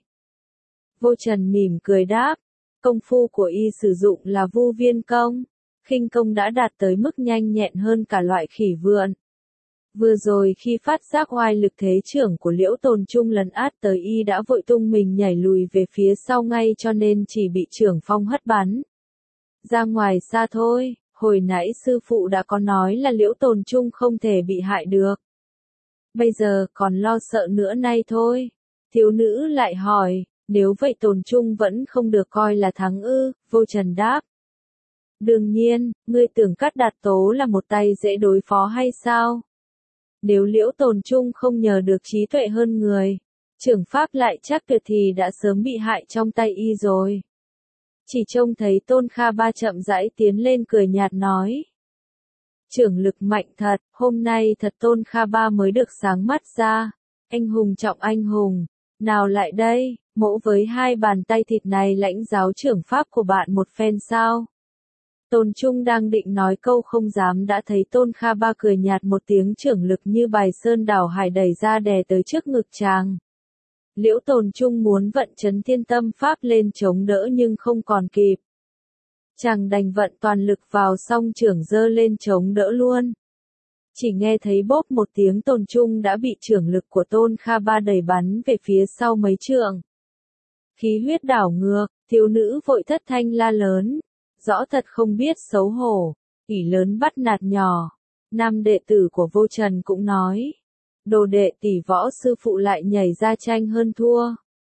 Vô Trần mỉm cười đáp, công phu của y sử dụng là Vu Viên công, khinh công đã đạt tới mức nhanh nhẹn hơn cả loại khỉ vượn. Vừa rồi khi phát giác oai lực thế trưởng của Liễu Tồn Trung lấn át tới y đã vội tung mình nhảy lùi về phía sau ngay cho nên chỉ bị trưởng phong hất bắn ra ngoài xa thôi. Hồi nãy sư phụ đã có nói là Liễu Tồn Trung không thể bị hại được. Bây giờ còn lo sợ nữa nay thôi. Thiếu nữ lại hỏi, nếu vậy Tồn Trung vẫn không được coi là thắng ư? Vô Trần đáp. Đương nhiên, ngươi tưởng Cát Đạt Tố là một tay dễ đối phó hay sao? Nếu Liễu Tồn Trung không nhờ được trí tuệ hơn người, trưởng pháp lại chắc tuyệt thì đã sớm bị hại trong tay y rồi. Chỉ trông thấy Tôn Kha Ba chậm rãi tiến lên cười nhạt nói. Trưởng lực mạnh thật, hôm nay thật Tôn Kha Ba mới được sáng mắt ra. Anh hùng trọng anh hùng, nào lại đây, mỗ với hai bàn tay thịt này lãnh giáo trưởng pháp của bạn một phen sao? Tồn Trung đang định nói câu không dám đã thấy Tôn Kha Ba cười nhạt một tiếng trưởng lực như bài sơn đảo hải đẩy ra đè tới trước ngực chàng. Liễu Tồn Trung muốn vận chấn thiên tâm pháp lên chống đỡ nhưng không còn kịp. Chàng đành vận toàn lực vào song trưởng giơ lên chống đỡ luôn. Chỉ nghe thấy bốp một tiếng Tồn Trung đã bị trưởng lực của Tôn Kha Ba đẩy bắn về phía sau mấy trượng. Khí huyết đảo ngược, thiếu nữ vội thất thanh la lớn. Rõ thật không biết xấu hổ, ỷ lớn bắt nạt nhỏ. Nam đệ tử của Vô Trần cũng nói. Đồ đệ tỷ võ sư phụ lại nhảy ra tranh hơn thua.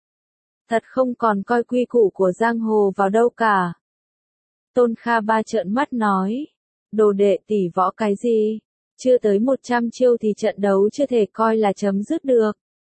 Thật không còn coi quy củ của giang hồ vào đâu cả. Tôn Kha Ba trợn mắt nói. Đồ đệ tỷ võ cái gì? Chưa tới một trăm chiêu thì trận đấu chưa thể coi là chấm dứt được.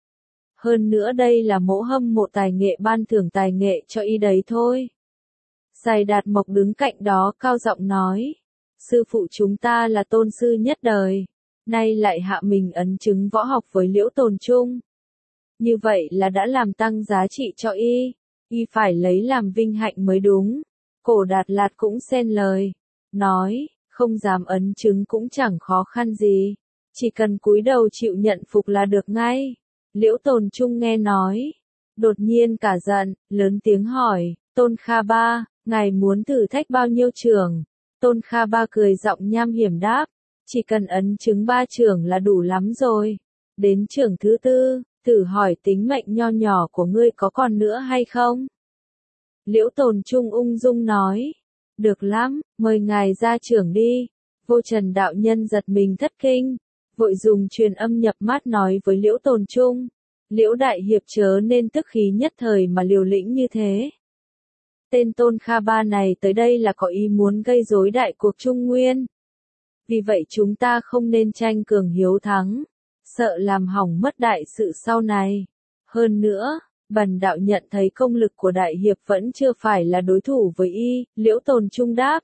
Hơn nữa đây là mỗ hâm mộ tài nghệ ban thưởng tài nghệ cho y đấy thôi. Sài Đạt Mộc đứng cạnh đó cao giọng nói. Sư phụ chúng ta là tôn sư nhất đời. Nay lại hạ mình ấn chứng võ học với Liễu Tồn Trung. Như vậy là đã làm tăng giá trị cho y. Y phải lấy làm vinh hạnh mới đúng. Cổ Đạt Lạt cũng xen lời. Nói, không dám ấn chứng cũng chẳng khó khăn gì. Chỉ cần cúi đầu chịu nhận phục là được ngay. Liễu Tồn Trung nghe nói. Đột nhiên cả giận, lớn tiếng hỏi, Tôn Kha Ba, ngài muốn thử thách bao nhiêu trường? Tôn Kha Ba cười giọng nham hiểm đáp. Chỉ cần ấn chứng ba trường là đủ lắm rồi. Đến trường thứ tư, thử hỏi tính mệnh nho nhỏ của ngươi có còn nữa hay không? Liễu Tồn Trung ung dung nói. Được lắm, mời ngài ra trường đi. Vô Trần đạo nhân giật mình thất kinh. Vội dùng truyền âm nhập mát nói với Liễu Tồn Trung. Liễu đại hiệp chớ nên tức khí nhất thời mà liều lĩnh như thế. Tên Tôn Kha Ba này tới đây là có ý muốn gây rối đại cuộc Trung Nguyên. Vì vậy chúng ta không nên tranh cường hiếu thắng. Sợ làm hỏng mất đại sự sau này. Hơn nữa, Bần đạo nhận thấy công lực của đại hiệp vẫn chưa phải là đối thủ với y. Liễu Tồn Trung đáp.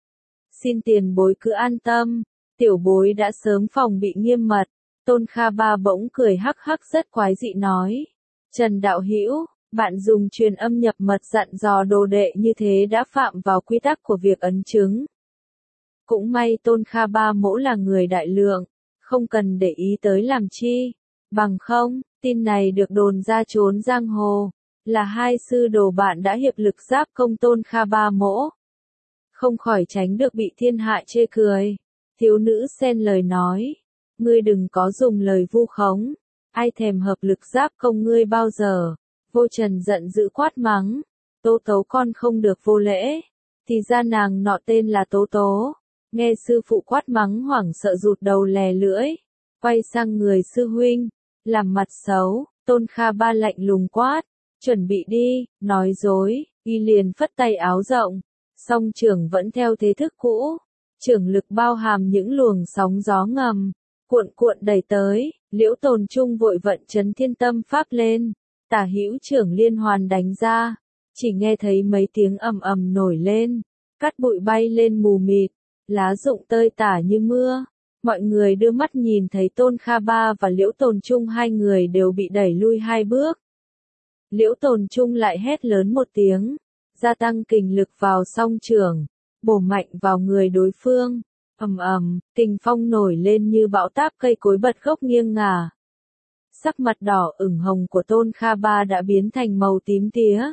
Xin tiền bối cứ an tâm. Tiểu bối đã sớm phòng bị nghiêm mật. Tôn Kha Ba bỗng cười hắc hắc rất quái dị nói. Trần đạo hữu, bạn dùng truyền âm nhập mật dặn dò đồ đệ như thế đã phạm vào quy tắc của việc ấn chứng. Cũng may Tôn Kha Ba mỗ là người đại lượng, không cần để ý tới làm chi. Bằng không, tin này được đồn ra trốn giang hồ, là hai sư đồ bạn đã hiệp lực giáp công Tôn Kha Ba mỗ. Không khỏi tránh được bị thiên hạ chê cười. Thiếu nữ xen lời nói. Ngươi đừng có dùng lời vu khống. Ai thèm hợp lực giáp công ngươi bao giờ. Vô Trần giận dữ quát mắng. Tố tố con không được vô lễ. Thì ra nàng nọ tên là Tố tố. Nghe sư phụ quát mắng hoảng sợ rụt đầu lè lưỡi. Quay sang người sư huynh. Làm mặt xấu. Tôn Kha Ba lạnh lùng quát. Chuẩn bị đi. Nói dối. Y liền phất tay áo rộng. Song trưởng vẫn theo thế thức cũ. Trưởng lực bao hàm những luồng sóng gió ngầm. Cuộn cuộn đẩy tới. Liễu Tồn Trung vội vận chấn thiên tâm pháp lên. Tả hữu trưởng liên hoàn đánh ra. Chỉ nghe thấy mấy tiếng ầm ầm nổi lên. Cát bụi bay lên mù mịt. Lá rụng tơi tả như mưa. Mọi người đưa mắt nhìn thấy Tôn Kha Ba và Liễu Tồn Trung hai người đều bị đẩy lui hai bước. Liễu Tồn Trung lại hét lớn một tiếng. Gia tăng kình lực vào song trưởng. Bổ mạnh vào người đối phương. Ầm ầm, kình phong nổi lên như bão táp cây cối bật gốc nghiêng ngả. Sắc mặt đỏ ửng hồng của Tôn Kha Ba đã biến thành màu tím tía.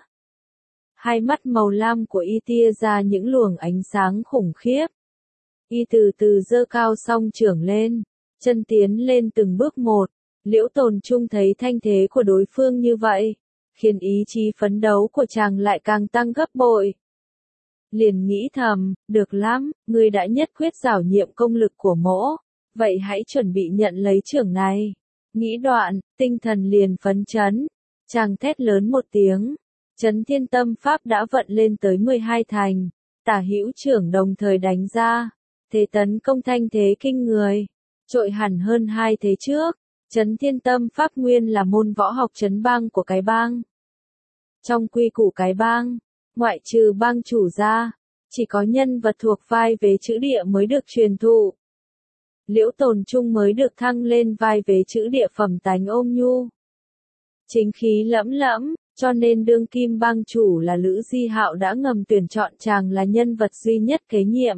Hai mắt màu lam của y tia ra những luồng ánh sáng khủng khiếp. Y từ từ giơ cao song trưởng lên, chân tiến lên từng bước một. Liễu Tồn Trung thấy thanh thế của đối phương như vậy, khiến ý chí phấn đấu của chàng lại càng tăng gấp bội. Liền nghĩ thầm, được lắm, ngươi đã nhất quyết giảo nhiệm công lực của mỗ, vậy hãy chuẩn bị nhận lấy trưởng này. Nghĩ đoạn, tinh thần liền phấn chấn, chàng thét lớn một tiếng, chấn thiên tâm pháp đã vận lên tới mười hai thành, tả hữu trưởng đồng thời đánh ra, thế tấn công thanh thế kinh người, trội hẳn hơn hai thế trước. Chấn thiên tâm pháp nguyên là môn võ học trấn bang của cái bang. Trong quy củ cái bang, ngoại trừ bang chủ ra, chỉ có nhân vật thuộc vai vế chữ địa mới được truyền thụ. Liễu Tồn Trung mới được thăng lên vai vế chữ địa phẩm tánh ôm nhu. Chính khí lẫm lẫm, cho nên đương kim bang chủ là Lữ Di Hạo đã ngầm tuyển chọn chàng là nhân vật duy nhất kế nhiệm.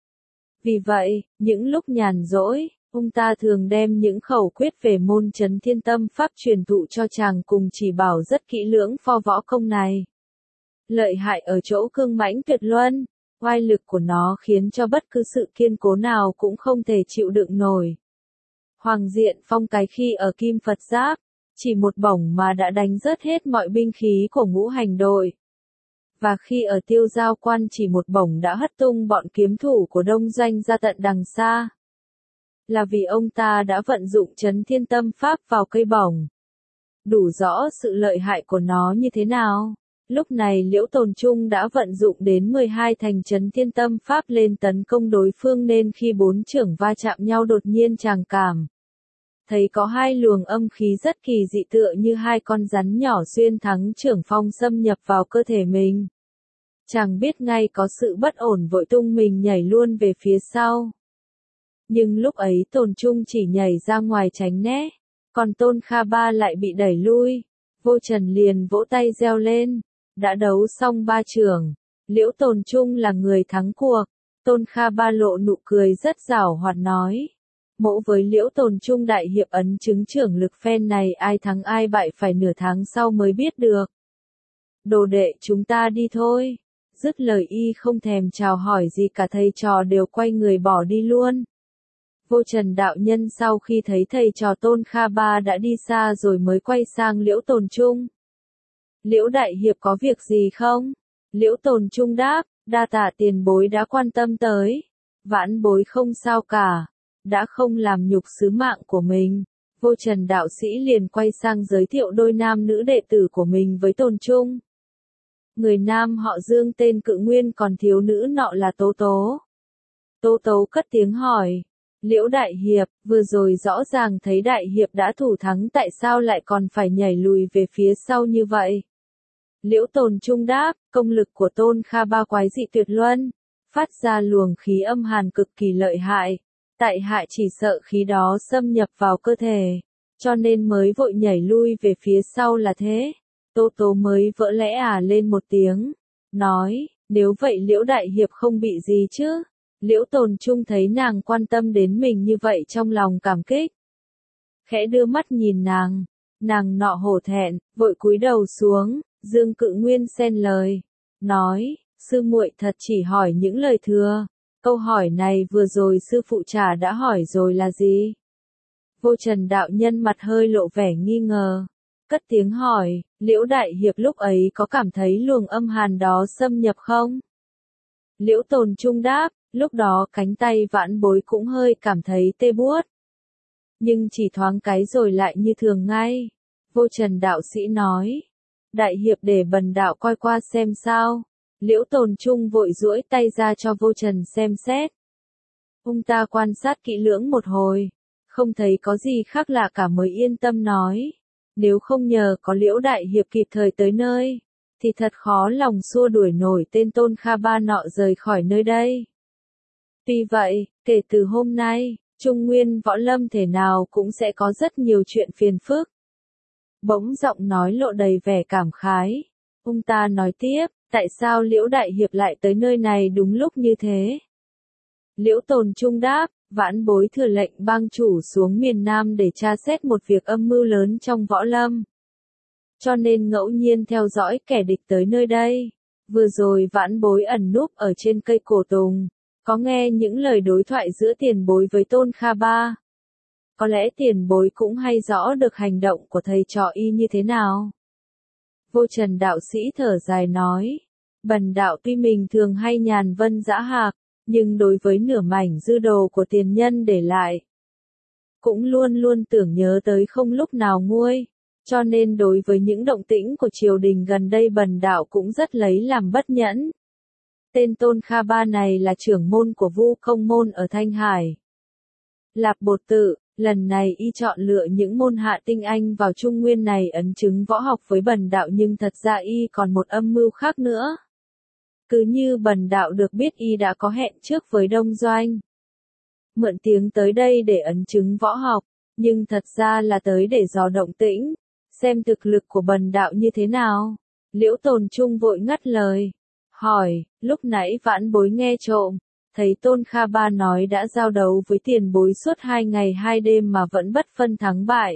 Vì vậy, những lúc nhàn rỗi, ông ta thường đem những khẩu quyết về môn chấn thiên tâm pháp truyền thụ cho chàng cùng chỉ bảo rất kỹ lưỡng pho võ công này. Lợi hại ở chỗ cương mãnh tuyệt luân, oai lực của nó khiến cho bất cứ sự kiên cố nào cũng không thể chịu đựng nổi. Hoàng Diện Phong cái khi ở Kim Phật Giáp, chỉ một bổng mà đã đánh rớt hết mọi binh khí của ngũ hành đội. Và khi ở Tiêu Giao Quan chỉ một bổng đã hất tung bọn kiếm thủ của Đông Doanh ra tận đằng xa. Là vì ông ta đã vận dụng chấn thiên tâm pháp vào cây bổng. đủ rõ sự lợi hại của nó như thế nào. Lúc này Liễu Tồn Trung đã vận dụng đến mười hai thành trấn thiên tâm pháp lên tấn công đối phương nên khi bốn trưởng va chạm nhau đột nhiên chàng cảm thấy có hai luồng âm khí rất kỳ dị tựa như hai con rắn nhỏ xuyên thắng trưởng phong xâm nhập vào cơ thể mình. Chàng biết ngay có sự bất ổn vội tung mình nhảy luôn về phía sau. Nhưng lúc ấy Tồn Trung chỉ nhảy ra ngoài tránh né, còn Tôn Kha Ba lại bị đẩy lui. Vô Trần liền vỗ tay reo lên, đã đấu xong ba trưởng, Liễu Tồn Trung là người thắng cuộc. Tôn Kha Ba lộ nụ cười rất giảo hoạt nói, mỗ với Liễu Tồn Trung đại hiệp ấn chứng trưởng lực phen này ai thắng ai bại phải nửa tháng sau mới biết được. Đồ đệ chúng ta đi thôi. Dứt lời y không thèm chào hỏi gì cả, thầy trò đều quay người bỏ đi luôn. Vô Trần đạo nhân sau khi thấy thầy trò Tôn Kha Ba đã đi xa rồi mới quay sang Liễu Tồn Trung. Liễu đại hiệp có việc gì không? Liễu Tồn Trung đáp, đa tạ tiền bối đã quan tâm tới. Vãn bối không sao cả, đã không làm nhục sứ mạng của mình. Vô Trần đạo sĩ liền quay sang giới thiệu đôi nam nữ đệ tử của mình với Tồn Trung. Người nam họ Dương tên Cự Nguyên, còn thiếu nữ nọ là Tố Tố. Tố Tố cất tiếng hỏi, Liễu đại hiệp, vừa rồi rõ ràng thấy đại hiệp đã thủ thắng, tại sao lại còn phải nhảy lùi về phía sau như vậy? Liễu Tồn Trung đáp, công lực của Tôn Kha Ba quái dị tuyệt luân, phát ra luồng khí âm hàn cực kỳ lợi hại. Tại hạ chỉ sợ khí đó xâm nhập vào cơ thể, cho nên mới vội nhảy lui về phía sau là thế. Tố Tố mới vỡ lẽ à lên một tiếng, nói, nếu vậy Liễu đại hiệp không bị gì chứ? Liễu Tồn Trung thấy nàng quan tâm đến mình như vậy trong lòng cảm kích. Khẽ đưa mắt nhìn nàng, nàng nọ hổ thẹn, vội cúi đầu xuống. Dương Cự Nguyên xen lời, nói, sư muội thật chỉ hỏi những lời thừa. Câu hỏi này vừa rồi sư phụ trà đã hỏi rồi là gì? Vô Trần đạo nhân mặt hơi lộ vẻ nghi ngờ, cất tiếng hỏi, Liễu đại hiệp lúc ấy có cảm thấy luồng âm hàn đó xâm nhập không? Liễu Tồn Trung đáp, lúc đó cánh tay vãn bối cũng hơi cảm thấy tê buốt. Nhưng chỉ thoáng cái rồi lại như thường ngay. Vô Trần đạo sĩ nói, đại hiệp để bần đạo coi qua xem sao. Liễu Tồn Trung vội duỗi tay ra cho Vô Trần xem xét. Ông ta quan sát kỹ lưỡng một hồi, không thấy có gì khác lạ cả mới yên tâm nói, nếu không nhờ có Liễu đại hiệp kịp thời tới nơi, thì thật khó lòng xua đuổi nổi tên Tôn Kha Ba nọ rời khỏi nơi đây. Tuy vậy, kể từ hôm nay, Trung Nguyên võ lâm thể nào cũng sẽ có rất nhiều chuyện phiền phức. Bỗng giọng nói lộ đầy vẻ cảm khái. Ông ta nói tiếp, tại sao Liễu đại hiệp lại tới nơi này đúng lúc như thế? Liễu Tồn Trung đáp, vãn bối thừa lệnh bang chủ xuống miền Nam để tra xét một việc âm mưu lớn trong võ lâm. Cho nên ngẫu nhiên theo dõi kẻ địch tới nơi đây. Vừa rồi vãn bối ẩn núp ở trên cây cổ tùng, có nghe những lời đối thoại giữa tiền bối với Tôn Kha Ba. Có lẽ tiền bối cũng hay rõ được hành động của thầy trò y như thế nào. Vô Trần đạo sĩ thở dài nói, bần đạo tuy mình thường hay nhàn vân dã hạc, nhưng đối với nửa mảnh dư đồ của tiền nhân để lại, cũng luôn luôn tưởng nhớ tới không lúc nào nguôi, cho nên đối với những động tĩnh của triều đình gần đây bần đạo cũng rất lấy làm bất nhẫn. Tên Tôn Kha Ba này là trưởng môn của Vu Công môn ở Thanh Hải. Lạp Bột Tự, lần này y chọn lựa những môn hạ tinh anh vào Trung Nguyên này ấn chứng võ học với bần đạo, nhưng thật ra y còn một âm mưu khác nữa. Cứ như bần đạo được biết y đã có hẹn trước với Đông Doanh. Mượn tiếng tới đây để ấn chứng võ học, nhưng thật ra là tới để dò động tĩnh, xem thực lực của bần đạo như thế nào. Liễu Tồn Trung vội ngắt lời, hỏi, lúc nãy vãn bối nghe trộm, thấy Tôn Kha Ba nói đã giao đấu với tiền bối suốt hai ngày hai đêm mà vẫn bất phân thắng bại.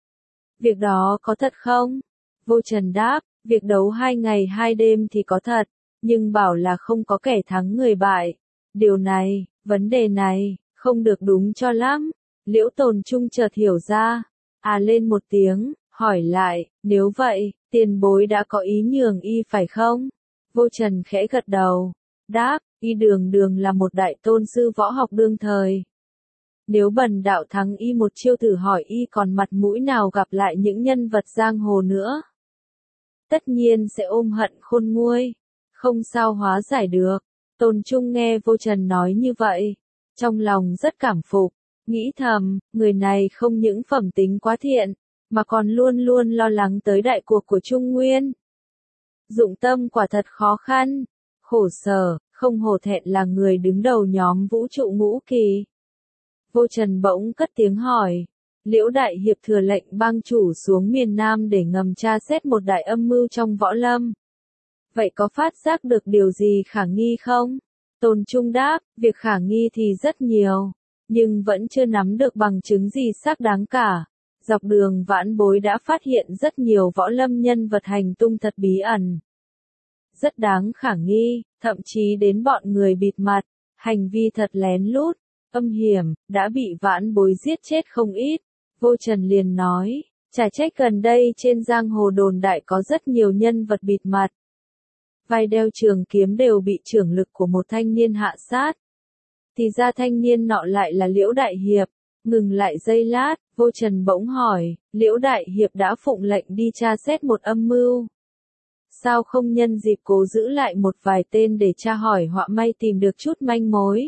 Việc đó có thật không? Vô Trần đáp, việc đấu hai ngày hai đêm thì có thật, nhưng bảo là không có kẻ thắng người bại. Điều này, vấn đề này, không được đúng cho lắm. Liễu Tồn Trung chợt hiểu ra, à lên một tiếng, hỏi lại, nếu vậy, tiền bối đã có ý nhường y phải không? Vô Trần khẽ gật đầu, đáp, y đường đường là một đại tôn sư võ học đương thời. Nếu bần đạo thắng y một chiêu thử hỏi y còn mặt mũi nào gặp lại những nhân vật giang hồ nữa. Tất nhiên sẽ ôm hận khôn nguôi, không sao hóa giải được. Tôn Trung nghe Vô Trần nói như vậy, trong lòng rất cảm phục, nghĩ thầm, người này không những phẩm tính quá thiện, mà còn luôn luôn lo lắng tới đại cuộc của Trung Nguyên. Dụng tâm quả thật khó khăn, khổ sở, không hổ thẹn là người đứng đầu nhóm vũ trụ ngũ kỳ. Vô Trần bỗng cất tiếng hỏi, Liễu Đại Hiệp thừa lệnh bang chủ xuống miền Nam để ngầm tra xét một đại âm mưu trong võ lâm. Vậy có phát giác được điều gì khả nghi không? Tôn Trung đáp, việc khả nghi thì rất nhiều, nhưng vẫn chưa nắm được bằng chứng gì xác đáng cả. Dọc đường vãn bối đã phát hiện rất nhiều võ lâm nhân vật hành tung thật bí ẩn. Rất đáng khả nghi, thậm chí đến bọn người bịt mặt, hành vi thật lén lút, âm hiểm, đã bị vãn bối giết chết không ít. Vô Trần liền nói, chả trách gần đây trên giang hồ đồn đại có rất nhiều nhân vật bịt mặt. Vai đeo trường kiếm đều bị trưởng lực của một thanh niên hạ sát. Thì ra thanh niên nọ lại là Liễu Đại Hiệp. Ngừng lại giây lát, Vô Trần bỗng hỏi, Liễu Đại Hiệp đã phụng lệnh đi tra xét một âm mưu. Sao không nhân dịp cố giữ lại một vài tên để tra hỏi họa may tìm được chút manh mối?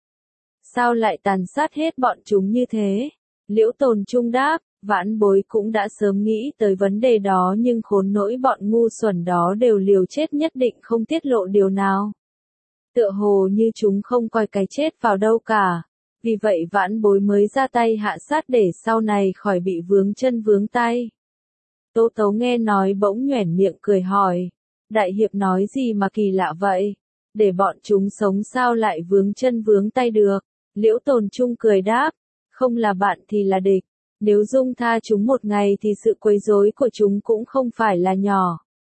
Sao lại tàn sát hết bọn chúng như thế? Liễu Tồn Trung đáp, vãn bối cũng đã sớm nghĩ tới vấn đề đó nhưng khốn nỗi bọn ngu xuẩn đó đều liều chết nhất định không tiết lộ điều nào. Tựa hồ như chúng không coi cái chết vào đâu cả. Vì vậy vãn bối mới ra tay hạ sát để sau này khỏi bị vướng chân vướng tay. Tố Tấu nghe nói bỗng nhoẻn miệng cười hỏi. Đại hiệp nói gì mà kỳ lạ vậy? Để bọn chúng sống sao lại vướng chân vướng tay được? Liễu Tồn Trung cười đáp. Không là bạn thì là địch. Nếu dung tha chúng một ngày thì sự quấy rối của chúng cũng không phải là nhỏ.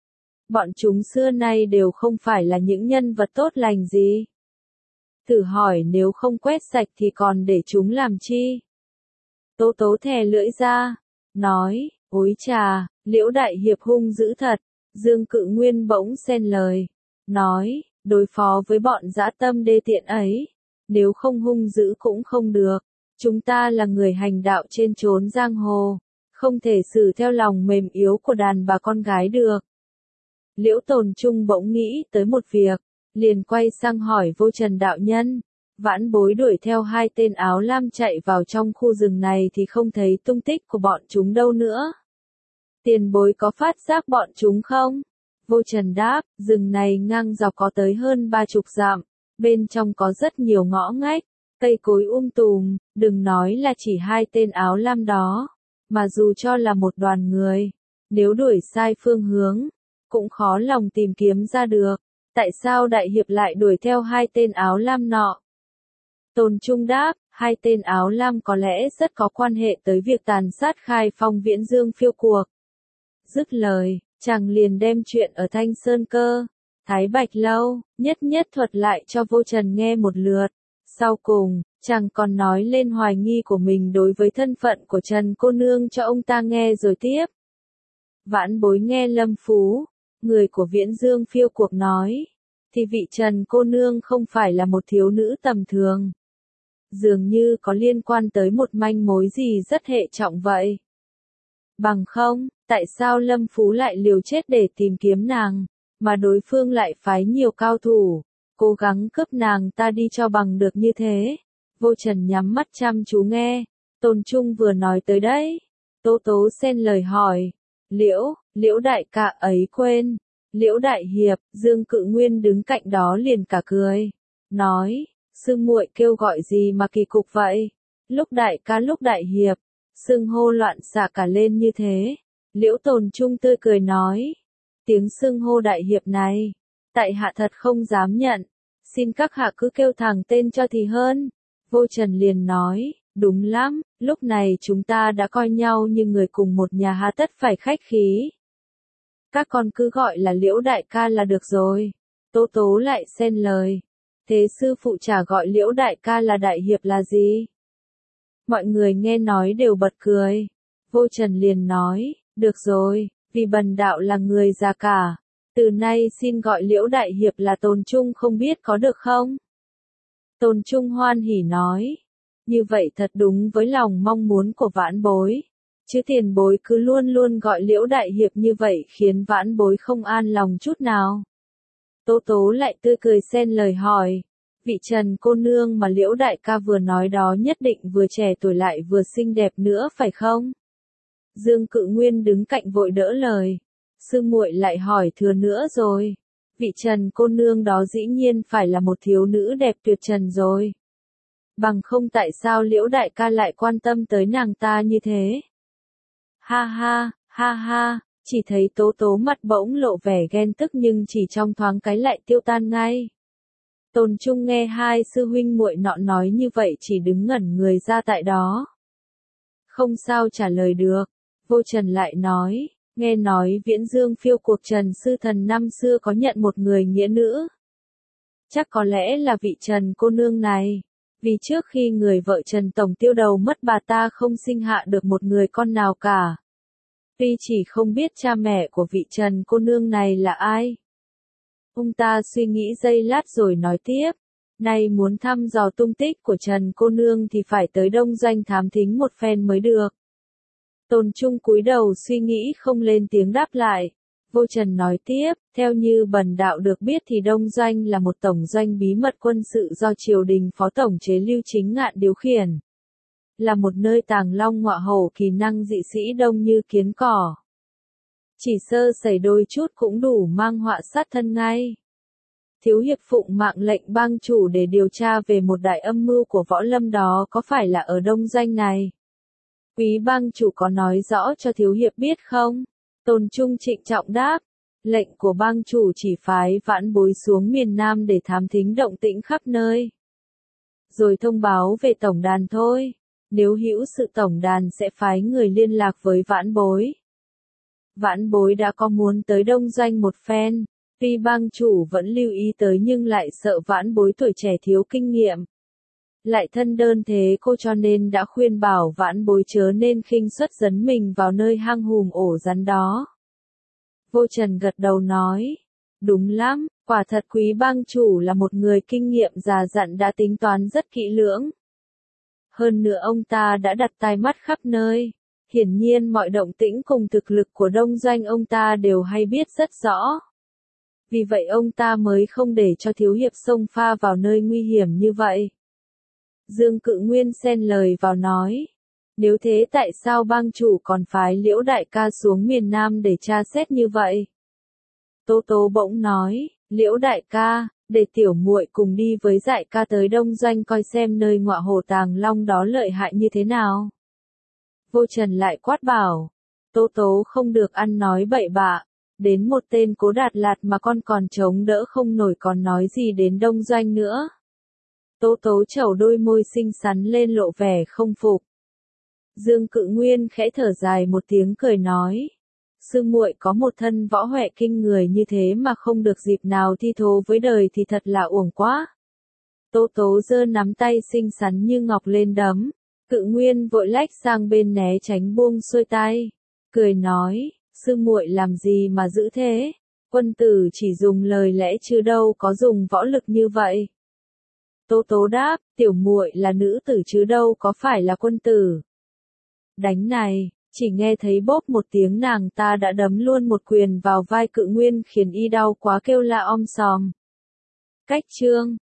Bọn chúng xưa nay đều không phải là những nhân vật tốt lành gì. Thử hỏi nếu không quét sạch thì còn để chúng làm chi? Tố Tố thè lưỡi ra, nói, ối chà, Liễu Đại Hiệp hung dữ thật. Dương Cự Nguyên bỗng xen lời, nói, đối phó với bọn dã tâm đê tiện ấy, nếu không hung dữ cũng không được. Chúng ta là người hành đạo trên chốn giang hồ, không thể xử theo lòng mềm yếu của đàn bà con gái được. Liễu Tồn Trung bỗng nghĩ tới một việc, liền quay sang hỏi Vô Trần đạo nhân, vãn bối đuổi theo hai tên áo lam chạy vào trong khu rừng này thì không thấy tung tích của bọn chúng đâu nữa. Tiền bối có phát giác bọn chúng không? Vô Trần đáp, rừng này ngang dọc có tới hơn ba chục dặm, bên trong có rất nhiều ngõ ngách, cây cối um tùm, đừng nói là chỉ hai tên áo lam đó, mà dù cho là một đoàn người, nếu đuổi sai phương hướng, cũng khó lòng tìm kiếm ra được. Tại sao Đại Hiệp lại đuổi theo hai tên áo lam nọ? Tôn Trung đáp, hai tên áo lam có lẽ rất có quan hệ tới việc tàn sát Khai Phong Viễn Dương phiêu cuộc. Dứt lời, chàng liền đem chuyện ở Thanh Sơn Cơ, Thái Bạch Lâu, nhất nhất thuật lại cho Vô Trần nghe một lượt. Sau cùng, chàng còn nói lên hoài nghi của mình đối với thân phận của Trần cô nương cho ông ta nghe rồi tiếp. Vãn bối nghe Lâm Phú, người của Viễn Dương phiêu cuộc nói, thì vị Trần cô nương không phải là một thiếu nữ tầm thường. Dường như có liên quan tới một manh mối gì rất hệ trọng vậy. Bằng không, tại sao Lâm Phú lại liều chết để tìm kiếm nàng, mà đối phương lại phái nhiều cao thủ, cố gắng cướp nàng ta đi cho bằng được như thế? Vô Trần nhắm mắt chăm chú nghe, Tôn Trung vừa nói tới đấy. Tố Tố xen lời hỏi, Liễu, Liễu đại ca ấy quên, Liễu Đại Hiệp, Dương Cự Nguyên đứng cạnh đó liền cả cười, nói, sư muội kêu gọi gì mà kỳ cục vậy? Lúc đại ca lúc đại hiệp, xưng hô loạn xạ cả lên như thế. Liễu Tồn Trung tươi cười nói, tiếng xưng hô đại hiệp này, tại hạ thật không dám nhận, xin các hạ cứ kêu thẳng tên cho thì hơn. Vô Trần liền nói, đúng lắm, lúc này chúng ta đã coi nhau như người cùng một nhà hà tất phải khách khí. Các con cứ gọi là Liễu đại ca là được rồi. Tố Tố lại xen lời, thế sư phụ chả gọi Liễu đại ca là đại hiệp là gì? Mọi người nghe nói đều bật cười. Vô Trần liền nói, được rồi, vì bần đạo là người già cả, từ nay xin gọi Liễu đại hiệp là Tồn Trung không biết có được không? Tồn Trung hoan hỉ nói, Như vậy thật đúng với lòng mong muốn của vãn bối. Chứ tiền bối cứ luôn luôn gọi Liễu đại hiệp như vậy khiến vãn bối không an lòng chút nào. Tố tố lại tươi cười xen lời hỏi. Vị Trần cô nương mà Liễu đại ca vừa nói đó nhất định vừa trẻ tuổi lại vừa xinh đẹp nữa phải không? Dương Cự Nguyên đứng cạnh vội đỡ lời. Sư muội lại hỏi thừa nữa rồi. Vị Trần cô nương đó dĩ nhiên phải là một thiếu nữ đẹp tuyệt trần rồi. Bằng không tại sao Liễu đại ca lại quan tâm tới nàng ta như thế? Ha ha, ha ha, chỉ thấy tố tố mặt bỗng lộ vẻ ghen tức nhưng chỉ trong thoáng cái lại tiêu tan ngay. Tôn Trung nghe hai sư huynh muội nọ nói như vậy chỉ đứng ngẩn người ra tại đó. Không sao trả lời được. Vô Trần lại nói, nghe nói Viễn Dương phiêu cuộc Trần sư thần năm xưa có nhận một người nghĩa nữ. Chắc có lẽ là vị Trần cô nương này. Vì trước khi người vợ Trần Tổng Tiêu đầu mất bà ta không sinh hạ được một người con nào cả. Tuy chỉ không biết cha mẹ của vị Trần cô nương này là ai. Ông ta suy nghĩ giây lát rồi nói tiếp. Nay muốn thăm dò tung tích của Trần cô nương thì phải tới Đông Doanh thám thính một phen mới được. Tôn Trung cúi đầu suy nghĩ không lên tiếng đáp lại. Vô Trần nói tiếp, theo như bần đạo được biết thì Đông Doanh là một tổng doanh bí mật quân sự do triều đình phó tổng chế Lưu Chính Ngạn điều khiển. Là một nơi tàng long ngọa hổ kỳ năng dị sĩ đông như kiến cỏ. Chỉ sơ sẩy đôi chút cũng đủ mang họa sát thân ngay. Thiếu hiệp phụng mạng lệnh bang chủ để điều tra về một đại âm mưu của võ lâm đó có phải là ở Đông Doanh này? Quý bang chủ có nói rõ cho thiếu hiệp biết không? Tôn Trung trịnh trọng đáp. Lệnh của bang chủ chỉ phái vãn bối xuống miền Nam để thám thính động tĩnh khắp nơi. Rồi thông báo về tổng đàn thôi. Nếu hữu sự tổng đàn sẽ phái người liên lạc với vãn bối. Vãn bối đã có muốn tới Đông Doanh một phen. Tuy bang chủ vẫn lưu ý tới nhưng lại sợ vãn bối tuổi trẻ thiếu kinh nghiệm. Lại thân đơn thế cô cho nên đã khuyên bảo vãn bối chớ nên khinh suất dấn mình vào nơi hang hùm ổ rắn đó. Vô Trần gật đầu nói. Đúng lắm, quả thật quý bang chủ là một người kinh nghiệm già dặn đã tính toán rất kỹ lưỡng. Hơn nữa ông ta đã đặt tai mắt khắp nơi. Hiển nhiên mọi động tĩnh cùng thực lực của Đông Doanh ông ta đều hay biết rất rõ. Vì vậy ông ta mới không để cho thiếu hiệp xông pha vào nơi nguy hiểm như vậy. Dương Cự Nguyên xen lời vào nói. Nếu thế tại sao bang chủ còn phái Liễu đại ca xuống miền Nam để tra xét như vậy? Tố Tố bỗng nói, Liễu đại ca, để tiểu muội cùng đi với dại ca tới Đông Doanh coi xem nơi ngọa hổ tàng long đó lợi hại như thế nào. Vô Trần lại quát bảo, Tố Tố không được ăn nói bậy bạ, đến một tên Cố Đạt Lạt mà con còn chống đỡ không nổi còn nói gì đến Đông Doanh nữa. Tố Tố chẩu đôi môi xinh xắn lên lộ vẻ không phục. Dương Cự Nguyên khẽ thở dài một tiếng cười nói, sư muội có một thân võ huệ kinh người như thế mà không được dịp nào thi thố với đời thì thật là uổng quá. Tố Tố giơ nắm tay xinh xắn như ngọc lên đấm, Cự Nguyên vội lách sang bên né tránh buông xuôi tay, cười nói, sư muội làm gì mà dữ thế, quân tử chỉ dùng lời lẽ chứ đâu có dùng võ lực như vậy. Tố Tố đáp, tiểu muội là nữ tử chứ đâu có phải là quân tử. Đánh này, chỉ nghe thấy bóp một tiếng nàng ta đã đấm luôn một quyền vào vai Cự Nguyên khiến y đau quá kêu la om sòm. Cách chương